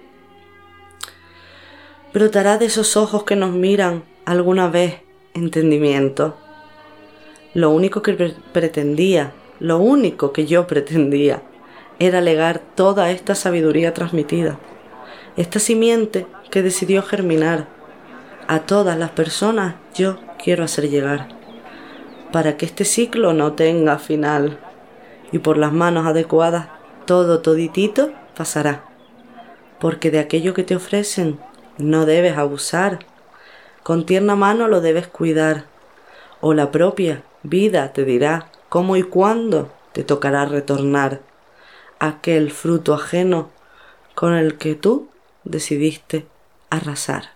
¿Brotará de esos ojos que nos miran alguna vez entendimiento? Lo único que yo pretendía, era legar toda esta sabiduría transmitida, esta simiente que decidió germinar. A todas las personas yo quiero hacer llegar, para que este ciclo no tenga final, y por las manos adecuadas toditito pasará, porque de aquello que te ofrecen no debes abusar, con tierna mano lo debes cuidar, o la propia vida te dirá cómo y cuándo te tocará retornar aquel fruto ajeno con el que tú decidiste arrasar.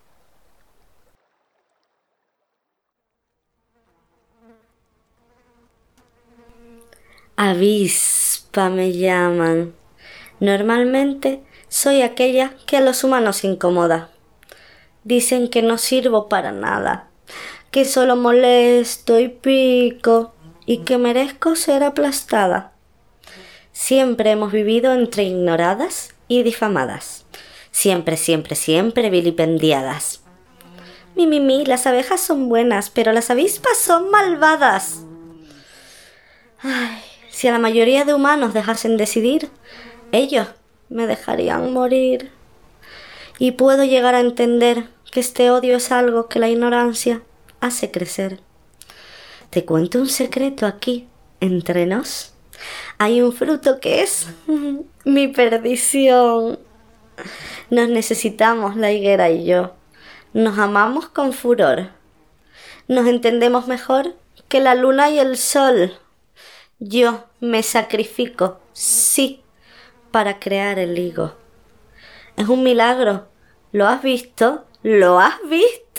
Avispa me llaman. Normalmente soy aquella que a los humanos incomoda. Dicen que no sirvo para nada, que solo molesto y pico y que merezco ser aplastada. Siempre hemos vivido entre ignoradas y difamadas. Siempre vilipendiadas. Las abejas son buenas, pero las avispas son malvadas. Ay, si a la mayoría de humanos dejasen decidir, ellos me dejarían morir. Y puedo llegar a entender que este odio es algo que la ignorancia hace crecer. Te cuento un secreto aquí, entre nos. Hay un fruto que es mi perdición. Nos necesitamos la higuera y yo. Nos amamos con furor. Nos entendemos mejor que la luna y el sol. Yo me sacrifico, sí, para crear el higo. Es un milagro. ¿Lo has visto? ¿Lo has visto?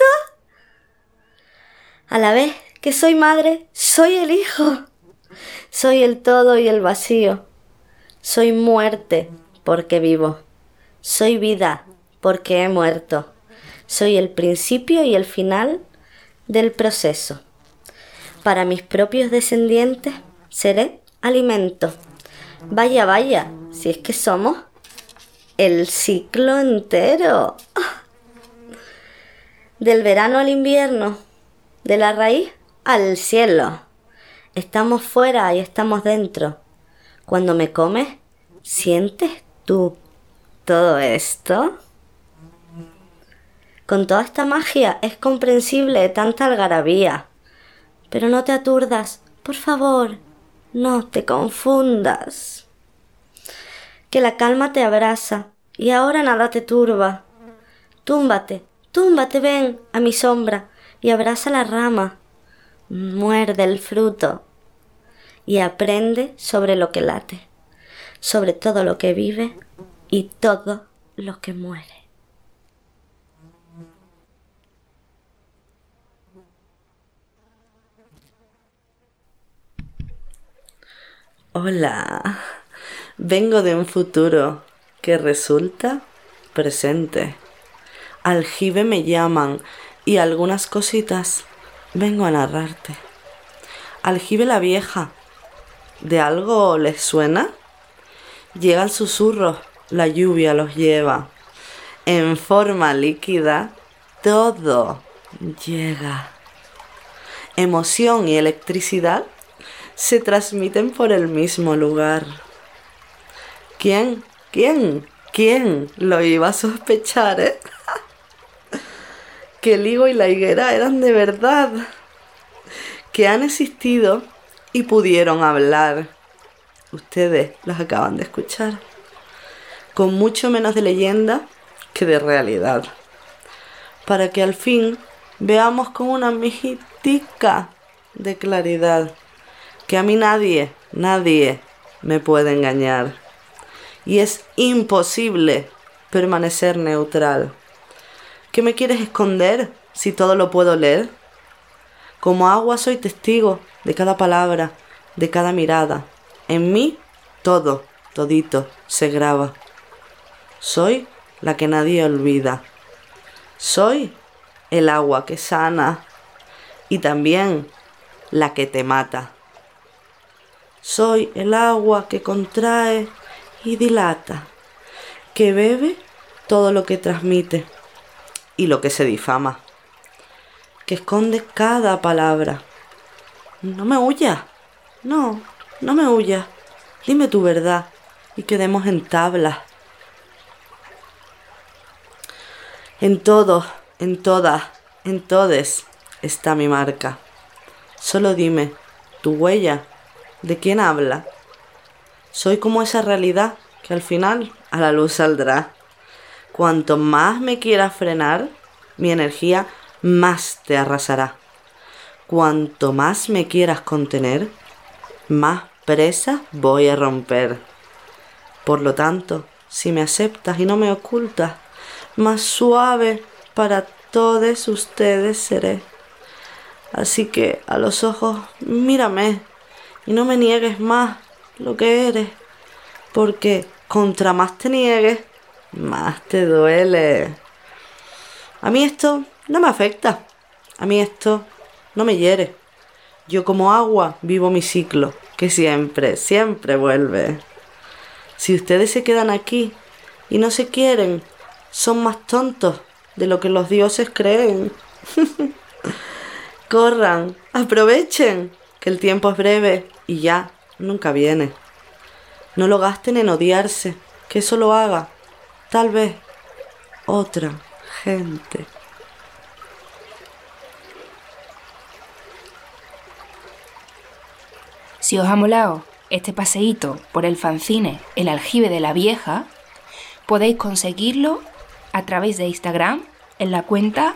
A la vez que soy madre, soy el hijo. Soy el todo y el vacío. Soy muerte porque vivo. Soy vida porque he muerto. Soy el principio y el final del proceso. Para mis propios descendientes seré alimento. Vaya, si es que somos el ciclo entero. Del verano al invierno, de la raíz al cielo. Estamos fuera y estamos dentro. Cuando me comes, ¿sientes tú todo esto? Con toda esta magia es comprensible tanta algarabía. Pero no te aturdas, por favor, no te confundas. Que la calma te abraza y ahora nada te turba. Túmbate, ven a mi sombra y abraza la rama. Muerde el fruto y aprende sobre lo que late, sobre todo lo que vive y todo lo que muere. Hola, vengo de un futuro que resulta presente. Aljibe me llaman y algunas cositas vengo a narrarte. Aljibe la vieja, ¿de algo les suena? Llegan susurros, la lluvia los lleva. En forma líquida, todo llega. Emoción y electricidad se transmiten por el mismo lugar. ¿Quién lo iba a sospechar, eh? Que el higo y la higuera eran de verdad, que han existido y pudieron hablar. Ustedes los acaban de escuchar, con mucho menos de leyenda que de realidad, para que al fin veamos con una mijitica de claridad que a mí nadie me puede engañar, y es imposible permanecer neutral. ¿Qué me quieres esconder si todo lo puedo leer? Como agua soy testigo de cada palabra, de cada mirada. En mí todito se graba. Soy la que nadie olvida. Soy el agua que sana y también la que te mata. Soy el agua que contrae y dilata, que bebe todo lo que transmite y lo que se difama, que esconde cada palabra. No me huyas, no me huyas, dime tu verdad y quedemos en tablas. En todos, en todas, en todes está mi marca. Solo dime, tu huella, ¿de quién habla? Soy como esa realidad que al final a la luz saldrá. Cuanto más me quieras frenar, mi energía más te arrasará. Cuanto más me quieras contener, más presa voy a romper. Por lo tanto, si me aceptas y no me ocultas, más suave para todos ustedes seré. Así que a los ojos mírame y no me niegues más lo que eres, porque contra más te niegues, más te duele. A mí esto no me afecta, a mí esto no me hiere. Yo como agua vivo mi ciclo, que siempre vuelve. Si ustedes se quedan aquí y no se quieren, son más tontos de lo que los dioses creen. Corran, aprovechen, que el tiempo es breve y ya nunca viene. No lo gasten en odiarse, que eso lo haga, tal vez, otra gente. Si os ha molado este paseíto por el fanzine El Aljibe de la Vieja, podéis conseguirlo a través de Instagram en la cuenta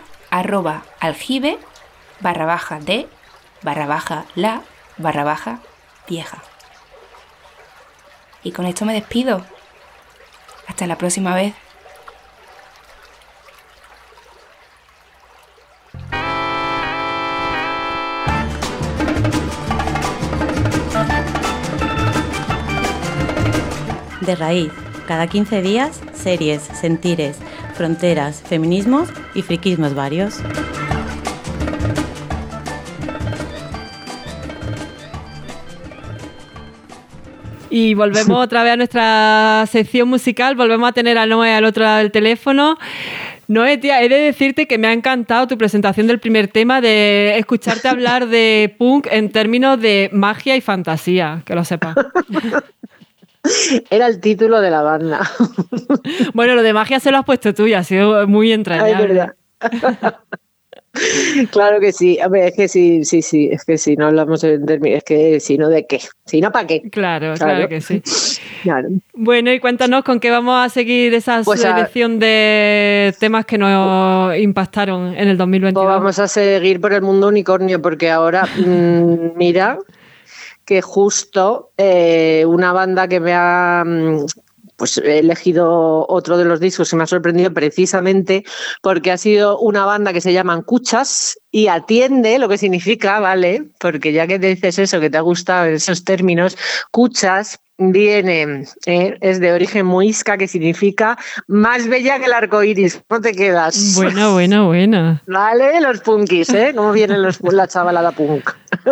@aljibe_de_la_vieja. Y con esto me despido. Hasta la próxima vez. De Raíz, cada 15 días, series, sentires, fronteras, feminismos y friquismos varios. Y volvemos otra vez a nuestra sección musical, volvemos a tener a Noé al otro lado del teléfono. Noé, tía, he de decirte que me ha encantado tu presentación del primer tema, de escucharte hablar de punk en términos de magia y fantasía, que lo sepas. Era el título de la banda. Bueno, lo de magia se lo has puesto tú y ha sido muy entrañable. Ay, verdad. Claro que sí, a ver, es que sí, es que si no hablamos en términos, es que si no, ¿de qué? Si no, ¿para qué? Claro que sí. Claro. Bueno, y cuéntanos con qué vamos a seguir esa selección de temas que nos impactaron en el 2022. Pues vamos a seguir por el mundo unicornio, porque ahora, mira, que justo una banda que me ha... Pues he elegido otro de los discos que me ha sorprendido precisamente porque ha sido una banda que se llaman Cuchas y atiende lo que significa, ¿vale? Porque ya que te dices eso, que te ha gustado esos términos, Cuchas viene, es de origen muisca, que significa más bella que el arco iris. ¿Cómo te quedas? Buena. Vale, los punkis, ¿eh? ¿Cómo vienen la chavalada punk?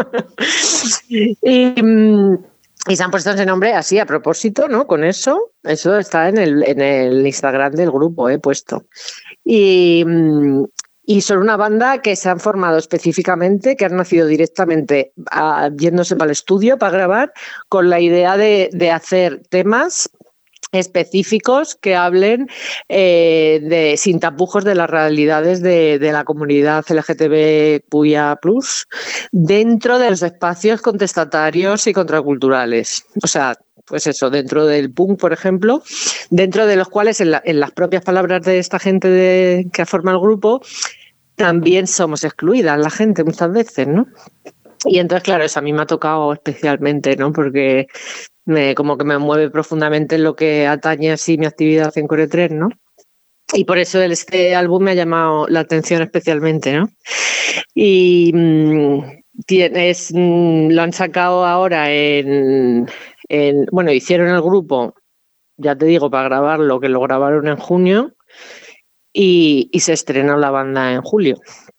Y se han puesto ese nombre así a propósito, ¿no? Con eso está en el Instagram del grupo, puesto. Y Y son una banda que se han formado específicamente, que han nacido directamente yéndose para el estudio para grabar, con la idea de hacer temas específicos que hablen sin tapujos de las realidades de la comunidad LGTBQIA+, dentro de los espacios contestatarios y contraculturales. O sea, pues eso, dentro del punk, por ejemplo, dentro de los cuales, en las propias palabras de esta gente que forma el grupo, también somos excluidas la gente muchas veces, ¿no? Y entonces, claro, eso a mí me ha tocado especialmente, ¿no? Porque como que me mueve profundamente en lo que atañe así mi actividad en Core 3, ¿no? Y por eso este álbum me ha llamado la atención especialmente, ¿no? Y lo han sacado ahora bueno, hicieron el grupo, ya te digo, para grabarlo, que lo grabaron en junio, y se estrenó la banda en julio.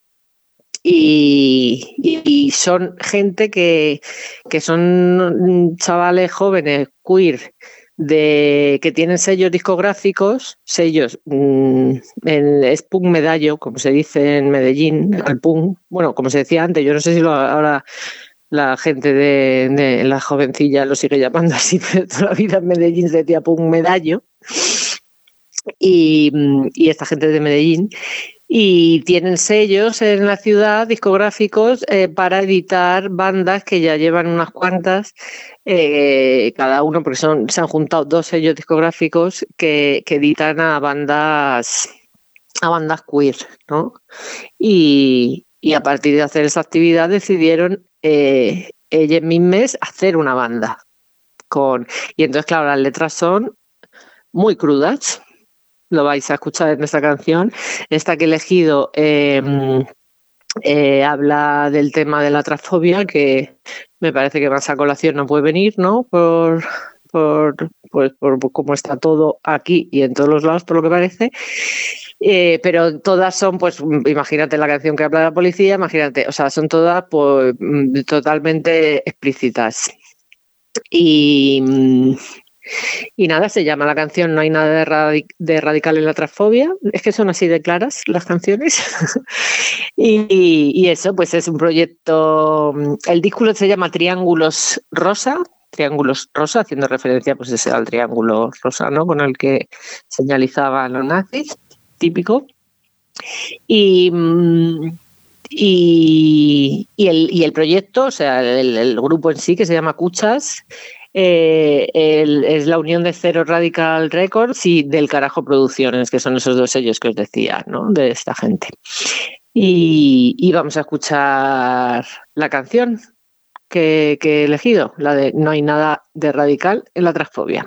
Y son gente que son chavales jóvenes, queer, que tienen sellos discográficos, sellos, es punk medallo, como se dice en Medellín, el punk, bueno, como se decía antes, yo no sé si ahora la gente de la jovencilla lo sigue llamando así, pero toda la vida en Medellín se decía punk medallo, y esta gente de Medellín. Y tienen sellos en la ciudad, discográficos, para editar bandas que ya llevan unas cuantas, cada uno, porque se han juntado 2 sellos discográficos que editan a bandas queer, ¿no? Y a partir de hacer esa actividad decidieron ellos mismos hacer una banda. Y entonces, claro, las letras son muy crudas. Lo vais a escuchar en esta canción. Esta que he elegido habla del tema de la transfobia, que me parece que más a colación no puede venir, ¿no? Por cómo está todo aquí y en todos los lados, por lo que parece. Pero todas son, pues, imagínate la canción que habla de la policía, imagínate, o sea, son todas pues, totalmente explícitas. Y nada, se llama la canción No hay nada de radical en la transfobia. Es que son así de claras las canciones. y eso, pues es un proyecto. El disco se llama Triángulos Rosa, haciendo referencia pues al triángulo rosa, ¿no? Con el que señalizaban los nazis, típico. Y el proyecto, o sea, el grupo en sí, que se llama Cuchas, es la unión de Zero Radical Records y Del Carajo Producciones, que son esos 2 sellos que os decía, ¿no? De esta gente. Y vamos a escuchar la canción que he elegido, la de No hay nada de radical en la transfobia.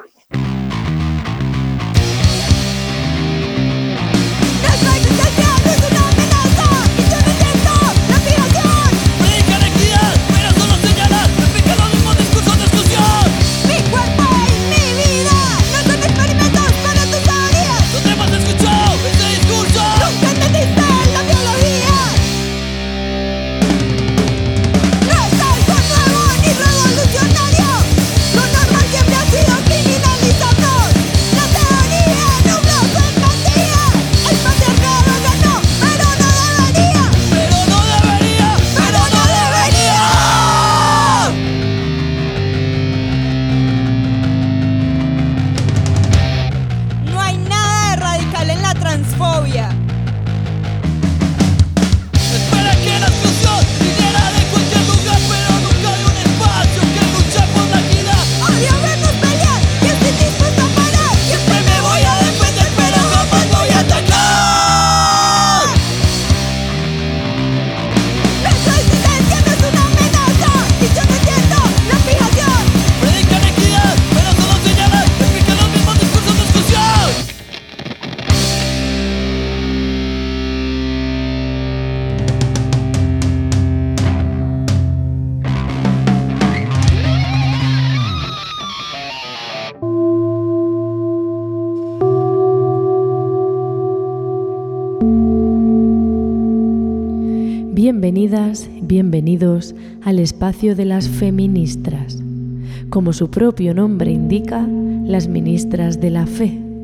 Bienvenidas, bienvenidos al espacio de las feministras. Como su propio nombre indica, las ministras de la fe,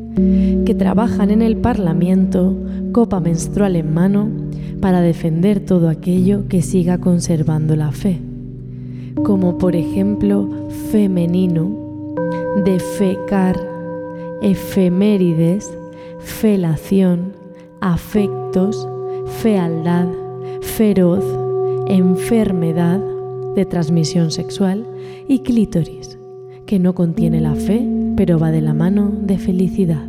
que trabajan en el Parlamento, copa menstrual en mano, para defender todo aquello que siga conservando la fe, como por ejemplo femenino, defecar, efemérides, felación, afectos, fealdad, feroz, enfermedad de transmisión sexual y clítoris, que no contiene la fe, pero va de la mano de felicidad.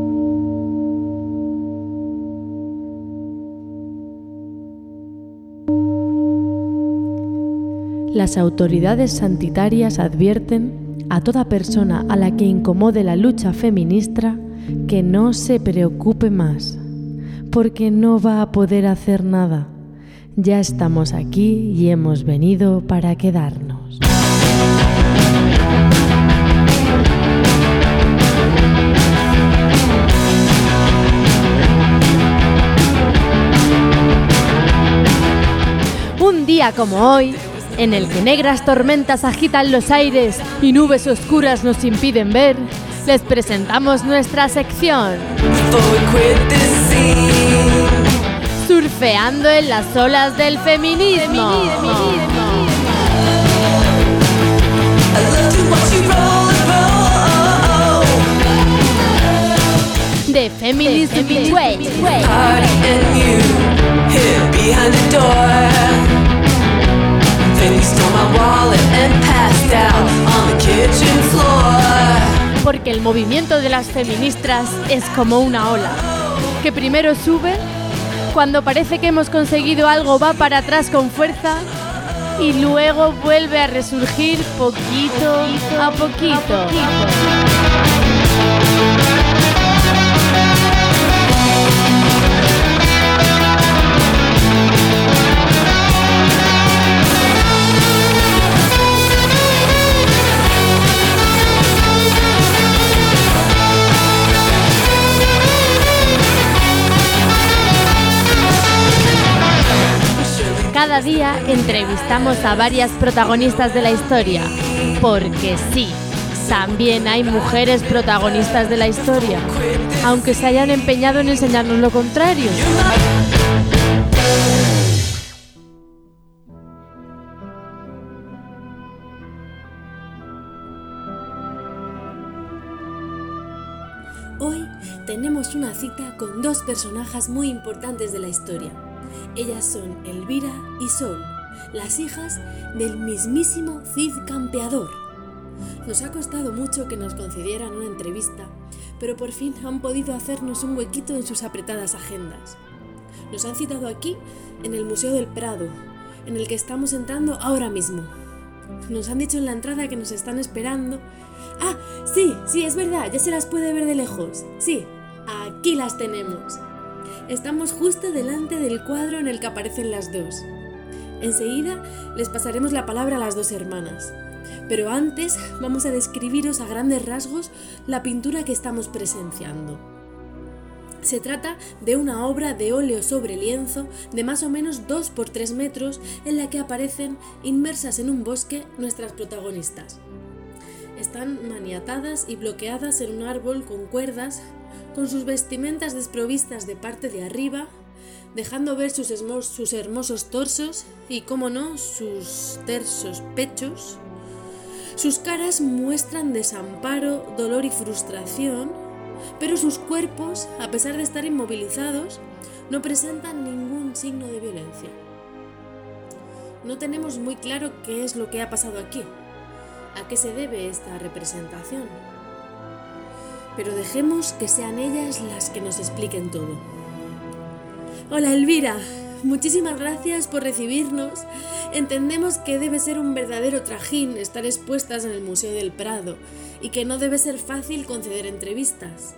Las autoridades sanitarias advierten a toda persona a la que incomode la lucha feminista que no se preocupe más, porque no va a poder hacer nada. Ya estamos aquí y hemos venido para quedarnos. Un día como hoy, en el que negras tormentas agitan los aires y nubes oscuras nos impiden ver, les presentamos nuestra sección Surfeando en las olas del feminismo. The Feminist Way. Porque el movimiento de las feministas es como una ola, que primero sube, cuando parece que hemos conseguido algo va para atrás con fuerza y luego vuelve a resurgir poquito a poquito. Cada día entrevistamos a varias protagonistas de la historia, porque sí, también hay mujeres protagonistas de la historia, aunque se hayan empeñado en enseñarnos lo contrario. Hoy tenemos una cita con dos personajes muy importantes de la historia. Ellas son Elvira y Sol, las hijas del mismísimo Cid Campeador. Nos ha costado mucho que nos concedieran una entrevista, pero por fin han podido hacernos un huequito en sus apretadas agendas. Nos han citado aquí, en el Museo del Prado, en el que estamos entrando ahora mismo. Nos han dicho en la entrada que nos están esperando. ¡Ah! Sí, es verdad, ya se las puede ver de lejos. Sí, aquí las tenemos. Estamos justo delante del cuadro en el que aparecen las dos. Enseguida les pasaremos la palabra a las dos hermanas. Pero antes vamos a describiros a grandes rasgos la pintura que estamos presenciando. Se trata de una obra de óleo sobre lienzo de más o menos 2 por 3 metros en la que aparecen inmersas en un bosque nuestras protagonistas. Están maniatadas y bloqueadas en un árbol con cuerdas, con sus vestimentas desprovistas de parte de arriba, dejando ver sus hermosos torsos y, cómo no, sus tersos pechos. Sus caras muestran desamparo, dolor y frustración, pero sus cuerpos, a pesar de estar inmovilizados, no presentan ningún signo de violencia. No tenemos muy claro qué es lo que ha pasado aquí, a qué se debe esta representación. Pero dejemos que sean ellas las que nos expliquen todo. Hola Elvira, muchísimas gracias por recibirnos. Entendemos que debe ser un verdadero trajín estar expuestas en el Museo del Prado y que no debe ser fácil conceder entrevistas.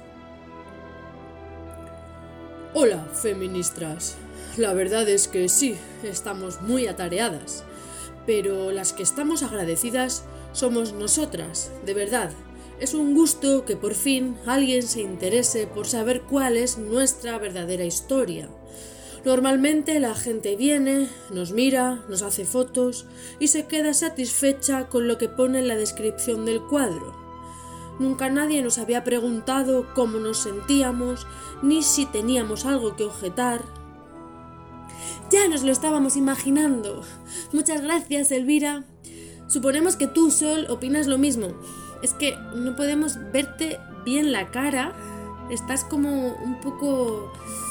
Hola, feministas. La verdad es que sí, estamos muy atareadas, pero las que estamos agradecidas somos nosotras, de verdad. Es un gusto que por fin alguien se interese por saber cuál es nuestra verdadera historia. Normalmente la gente viene, nos mira, nos hace fotos y se queda satisfecha con lo que pone en la descripción del cuadro. Nunca nadie nos había preguntado cómo nos sentíamos, ni si teníamos algo que objetar. Ya nos lo estábamos imaginando. Muchas gracias, Elvira. Suponemos que tú, Sol, opinas lo mismo. Es que no podemos verte bien la cara. Estás como un poco...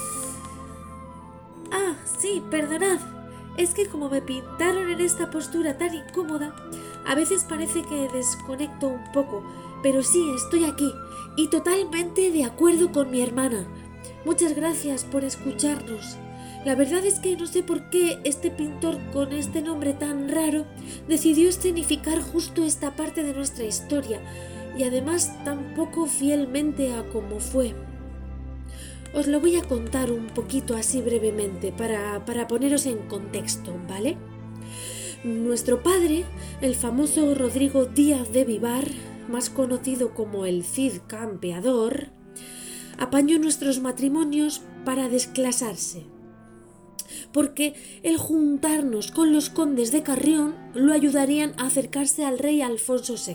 Ah, sí, perdonad. Es que como me pintaron en esta postura tan incómoda, a veces parece que desconecto un poco, pero sí, estoy aquí y totalmente de acuerdo con mi hermana. Muchas gracias por escucharnos. La verdad es que no sé por qué este pintor con este nombre tan raro decidió escenificar justo esta parte de nuestra historia y además tan poco fielmente a como fue. Os lo voy a contar un poquito así brevemente para poneros en contexto, ¿vale? Nuestro padre, el famoso Rodrigo Díaz de Vivar, más conocido como el Cid Campeador, apañó nuestros matrimonios para desclasarse, porque el juntarnos con los condes de Carrión lo ayudarían a acercarse al rey Alfonso VI.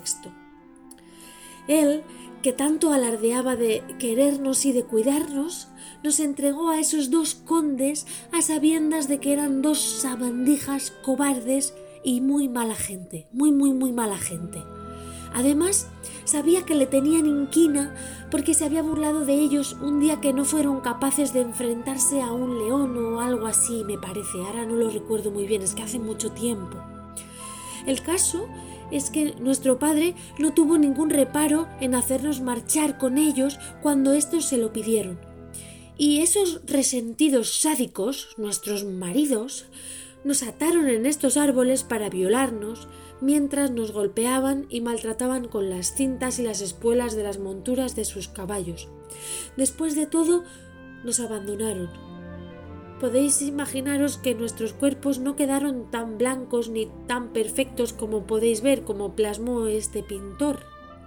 Él, que tanto alardeaba de querernos y de cuidarnos, nos entregó a esos dos condes a sabiendas de que eran dos sabandijas cobardes y muy mala gente, muy mala gente. Además, sabía que le tenían inquina porque se había burlado de ellos un día que no fueron capaces de enfrentarse a un león o algo así, me parece. Ahora no lo recuerdo muy bien, es que hace mucho tiempo. El caso es que nuestro padre no tuvo ningún reparo en hacernos marchar con ellos cuando estos se lo pidieron. Y esos resentidos sádicos, nuestros maridos, nos ataron en estos árboles para violarnos, mientras nos golpeaban y maltrataban con las cintas y las espuelas de las monturas de sus caballos. Después de todo, nos abandonaron. Podéis imaginaros que nuestros cuerpos no quedaron tan blancos ni tan perfectos como podéis ver, como plasmó este pintor.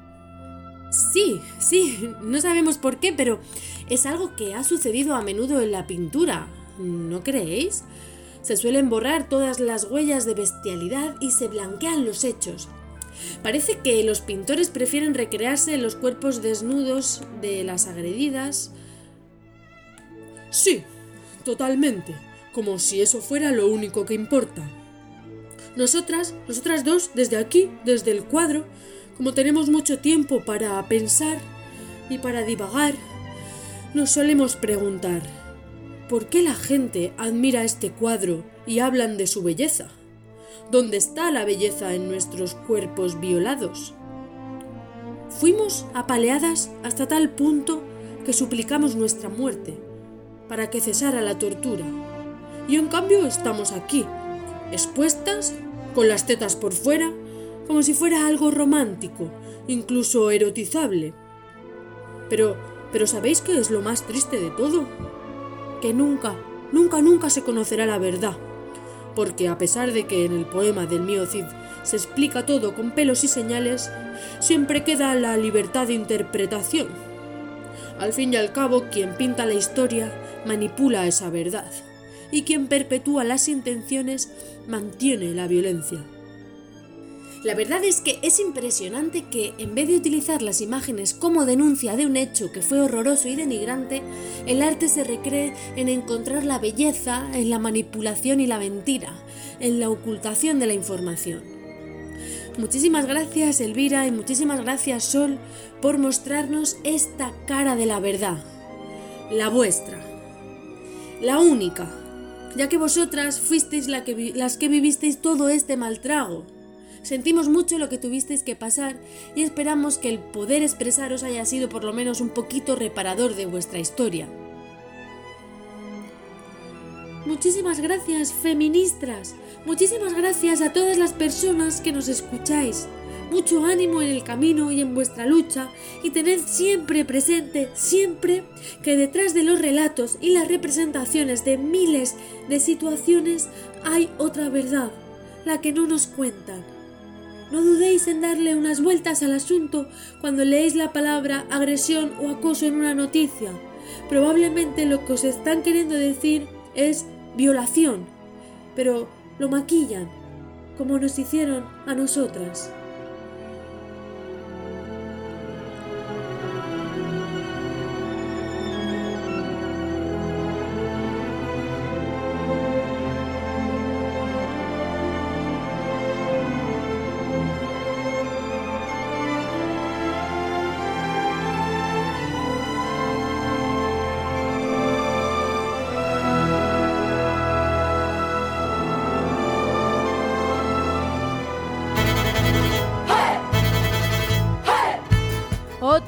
Sí, no sabemos por qué, pero es algo que ha sucedido a menudo en la pintura, ¿no creéis? Se suelen borrar todas las huellas de bestialidad y se blanquean los hechos. Parece que los pintores prefieren recrearse en los cuerpos desnudos de las agredidas. Sí, totalmente, como si eso fuera lo único que importa. Nosotras dos, desde aquí, desde el cuadro, como tenemos mucho tiempo para pensar y para divagar, nos solemos preguntar: ¿por qué la gente admira este cuadro y hablan de su belleza? ¿Dónde está la belleza en nuestros cuerpos violados? Fuimos apaleadas hasta tal punto que suplicamos nuestra muerte para que cesara la tortura. Y en cambio estamos aquí, expuestas, con las tetas por fuera, como si fuera algo romántico, incluso erotizable. Pero ¿sabéis qué es lo más triste de todo? Que nunca se conocerá la verdad, porque a pesar de que en el poema del mío Cid se explica todo con pelos y señales, siempre queda la libertad de interpretación. Al fin y al cabo, quien pinta la historia manipula esa verdad, y quien perpetúa las intenciones mantiene la violencia. La verdad es que es impresionante que, en vez de utilizar las imágenes como denuncia de un hecho que fue horroroso y denigrante, el arte se recree en encontrar la belleza en la manipulación y la mentira, en la ocultación de la información. Muchísimas gracias, Elvira, y muchísimas gracias, Sol, por mostrarnos esta cara de la verdad. La vuestra. La única, ya que vosotras fuisteis las que vivisteis todo este mal trago. Sentimos mucho lo que tuvisteis que pasar y esperamos que el poder expresaros haya sido por lo menos un poquito reparador de vuestra historia. Muchísimas gracias, feministas. Muchísimas gracias a todas las personas que nos escucháis. Mucho ánimo en el camino y en vuestra lucha, y tened siempre presente, siempre, que detrás de los relatos y las representaciones de miles de situaciones hay otra verdad, la que no nos cuentan. No dudéis en darle unas vueltas al asunto cuando leéis la palabra agresión o acoso en una noticia. Probablemente lo que os están queriendo decir es violación, pero lo maquillan, como nos hicieron a nosotras.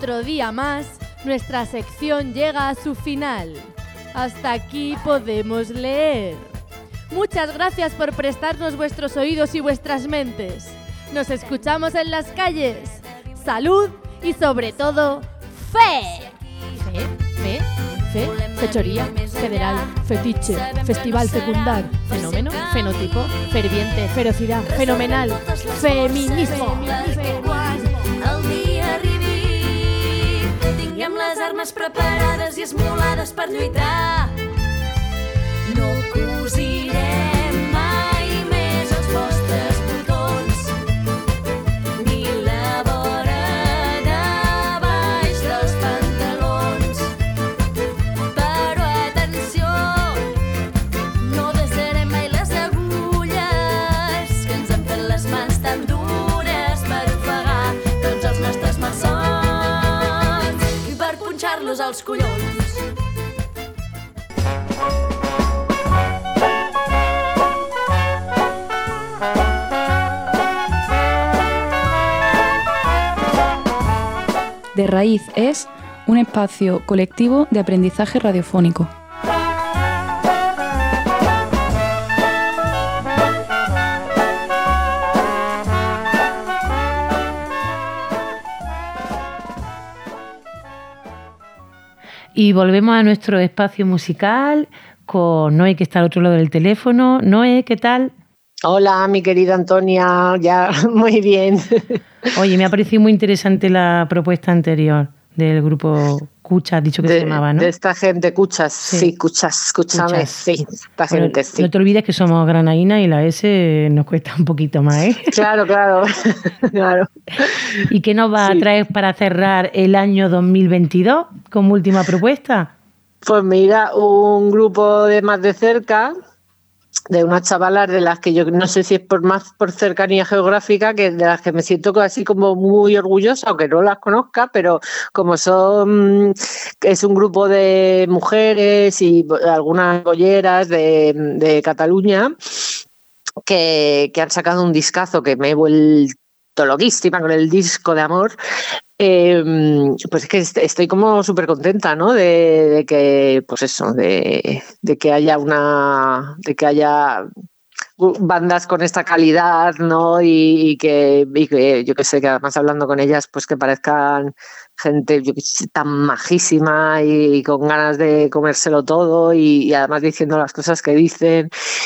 Otro día más, nuestra sección llega a su final. Hasta aquí podemos leer. Muchas gracias por prestarnos vuestros oídos y vuestras mentes. Nos escuchamos en las calles. Salud y sobre todo, fe. Fe, fechoría, federal, fetiche, festival fecundar, fenómeno, fenotipo, ferviente, ferocidad, fenomenal, feminismo. El dia arribi, tinguem les armes preparades i esmolades per lluitar. No cosirem mai més els vostres botons, ni la vora de baix dels pantalons. Però atenció, no desarem mai les agulles que ens han fet les mans tan dures per ofegar tots els nostres malsons i per punxar-los als collons. De Raíz es un espacio colectivo de aprendizaje radiofónico. Y volvemos a nuestro espacio musical con Noé, que está al otro lado del teléfono. Noé, ¿qué tal? Hola, mi querida Antonia, ya muy bien. Oye, me ha parecido muy interesante la propuesta anterior del grupo Cuchas, has dicho que se llamaba, ¿no? De esta gente, Cuchas, sí, Cuchas, escúchame, Cuchas. sí, esta gente, sí. No te olvides que somos granadinas y la S nos cuesta un poquito más, ¿eh? Claro, claro. ¿Y qué nos va a traer para cerrar el año 2022 como última propuesta? Pues mira, un grupo de más de cerca, de unas chavalas de las que yo no sé si es por cercanía geográfica, que de las que me siento así como muy orgullosa, aunque no las conozca, pero como es un grupo de mujeres y algunas bolleras de Cataluña que han sacado un discazo que me he vuelto loquísima con el disco de amor. Pues es que estoy como súper contenta, ¿no? De que, pues eso, de que haya bandas con esta calidad, ¿no? Y que yo que sé, que además hablando con ellas, pues que parezcan gente tan majísima y con ganas de comérselo todo y además diciendo las cosas que dicen.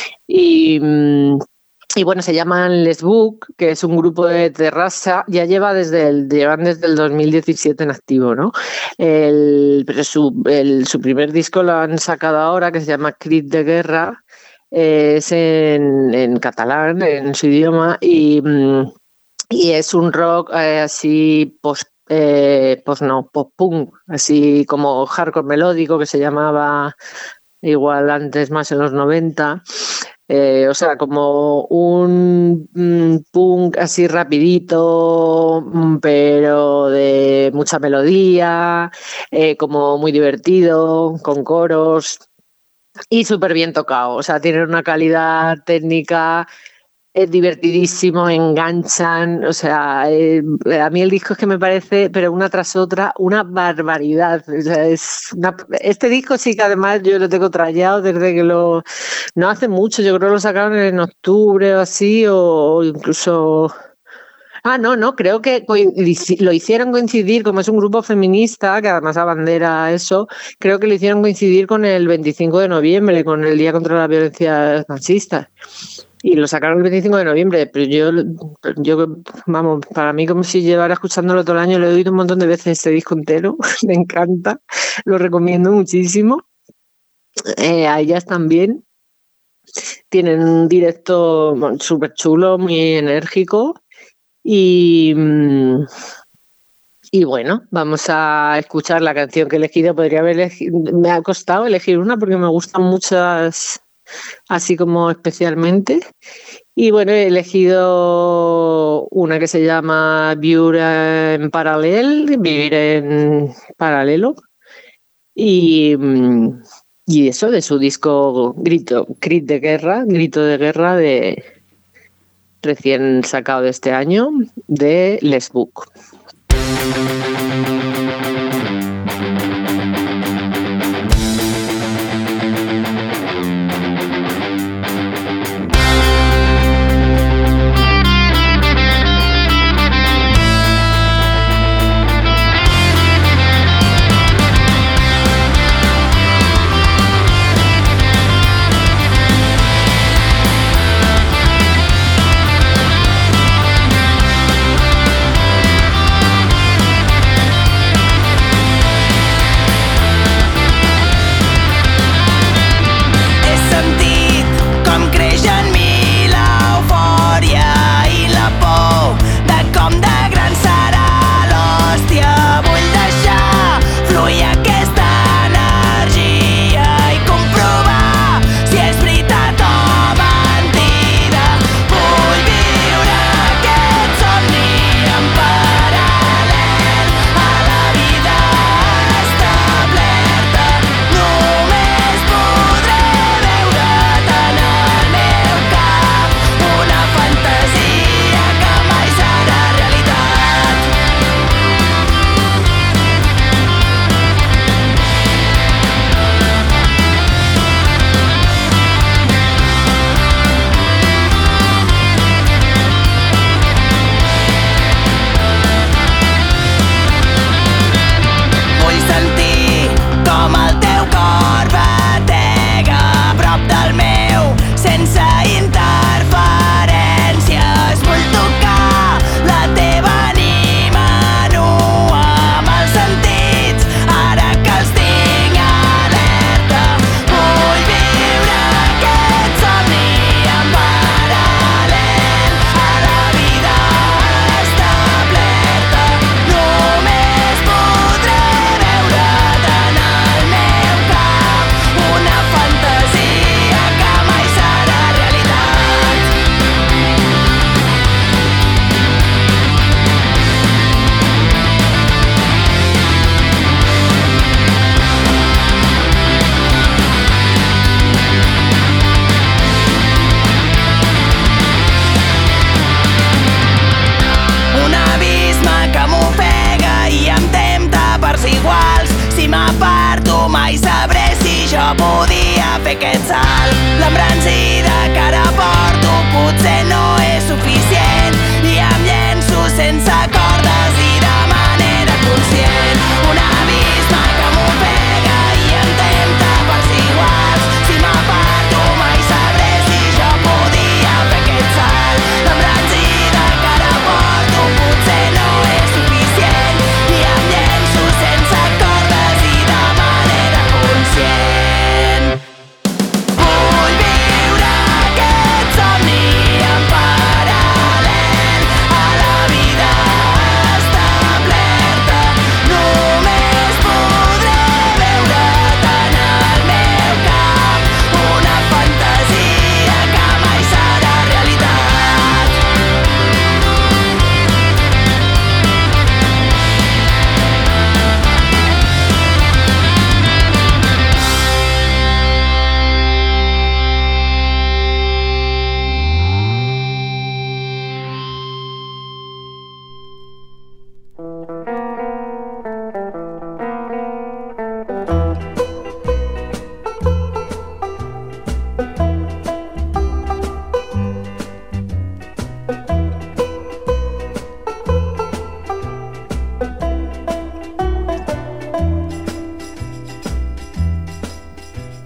Y bueno, se llaman Les Book, que es un grupo de Terrassa, llevan desde el 2017 en activo, ¿no? Pero su primer disco lo han sacado ahora, que se llama Crit de Guerra, es en catalán, en su idioma, y es un rock así post-punk, así como hardcore melódico, que se llamaba igual antes, más en los 90. O sea, como un punk así rapidito, pero de mucha melodía, como muy divertido, con coros y súper bien tocado. O sea, tienen una calidad técnica, es divertidísimo, enganchan. O sea, a mí el disco es que me parece, pero una tras otra, una barbaridad. O sea, este disco sí que además yo lo tengo trallado desde que no hace mucho, yo creo que lo sacaron en octubre o así, o incluso... No, creo que lo hicieron coincidir, como es un grupo feminista, que además abandera eso, creo que lo hicieron coincidir con el 25 de noviembre, con el Día contra la Violencia Machista. Y lo sacaron el 25 de noviembre, pero yo, vamos, para mí como si llevara escuchándolo todo el año, lo he oído un montón de veces este disco entero, me encanta, lo recomiendo muchísimo. A ellas también. Tienen un directo súper chulo, muy enérgico. Y bueno, vamos a escuchar la canción que he elegido. Podría haber elegido, me ha costado elegir una porque me gustan muchas, así como especialmente. Y bueno, he elegido una que se llama Vivir en paralelo. Y eso, de su disco Grito de Guerra, recién sacado de este año, de Les Book.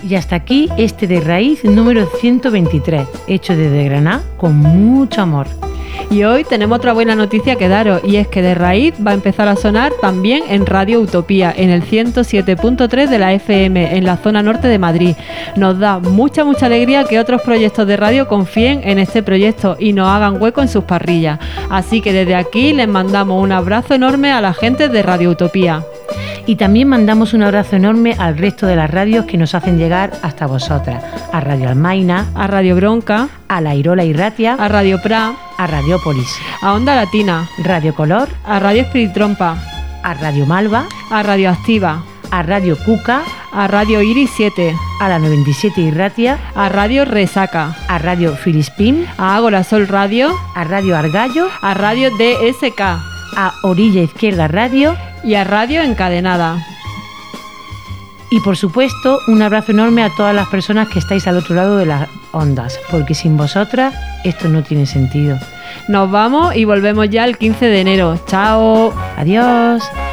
Y hasta aquí este de Raíz número 123, hecho desde Granada con mucho amor. Y hoy tenemos otra buena noticia que daros, y es que De Raíz va a empezar a sonar también en Radio Utopía, en el 107.3 de la FM, en la zona norte de Madrid. Nos da mucha alegría que otros proyectos de radio confíen en este proyecto y nos hagan hueco en sus parrillas. Así que desde aquí les mandamos un abrazo enorme a la gente de Radio Utopía. Y también mandamos un abrazo enorme al resto de las radios que nos hacen llegar hasta vosotras. A Radio Almaina, a Radio Bronca, a La Irola y Ratia, a Radio Pra, a Radiópolis, a Onda Latina, Radio Color, a Radio Espiritrompa, a Radio Malva, a Radio Activa, a Radio Cuca, a Radio Iris 7, a la 97 y Ratia, a Radio Resaca, a Radio Filispín, a Ágora Sol Radio, a Radio Argallo, a Radio DSK, a Orilla Izquierda Radio y a Radio Encadenada. Y por supuesto, un abrazo enorme a todas las personas que estáis al otro lado de las ondas, porque sin vosotras esto no tiene sentido. Nos vamos y volvemos ya el 15 de enero. ¡Chao! ¡Adiós!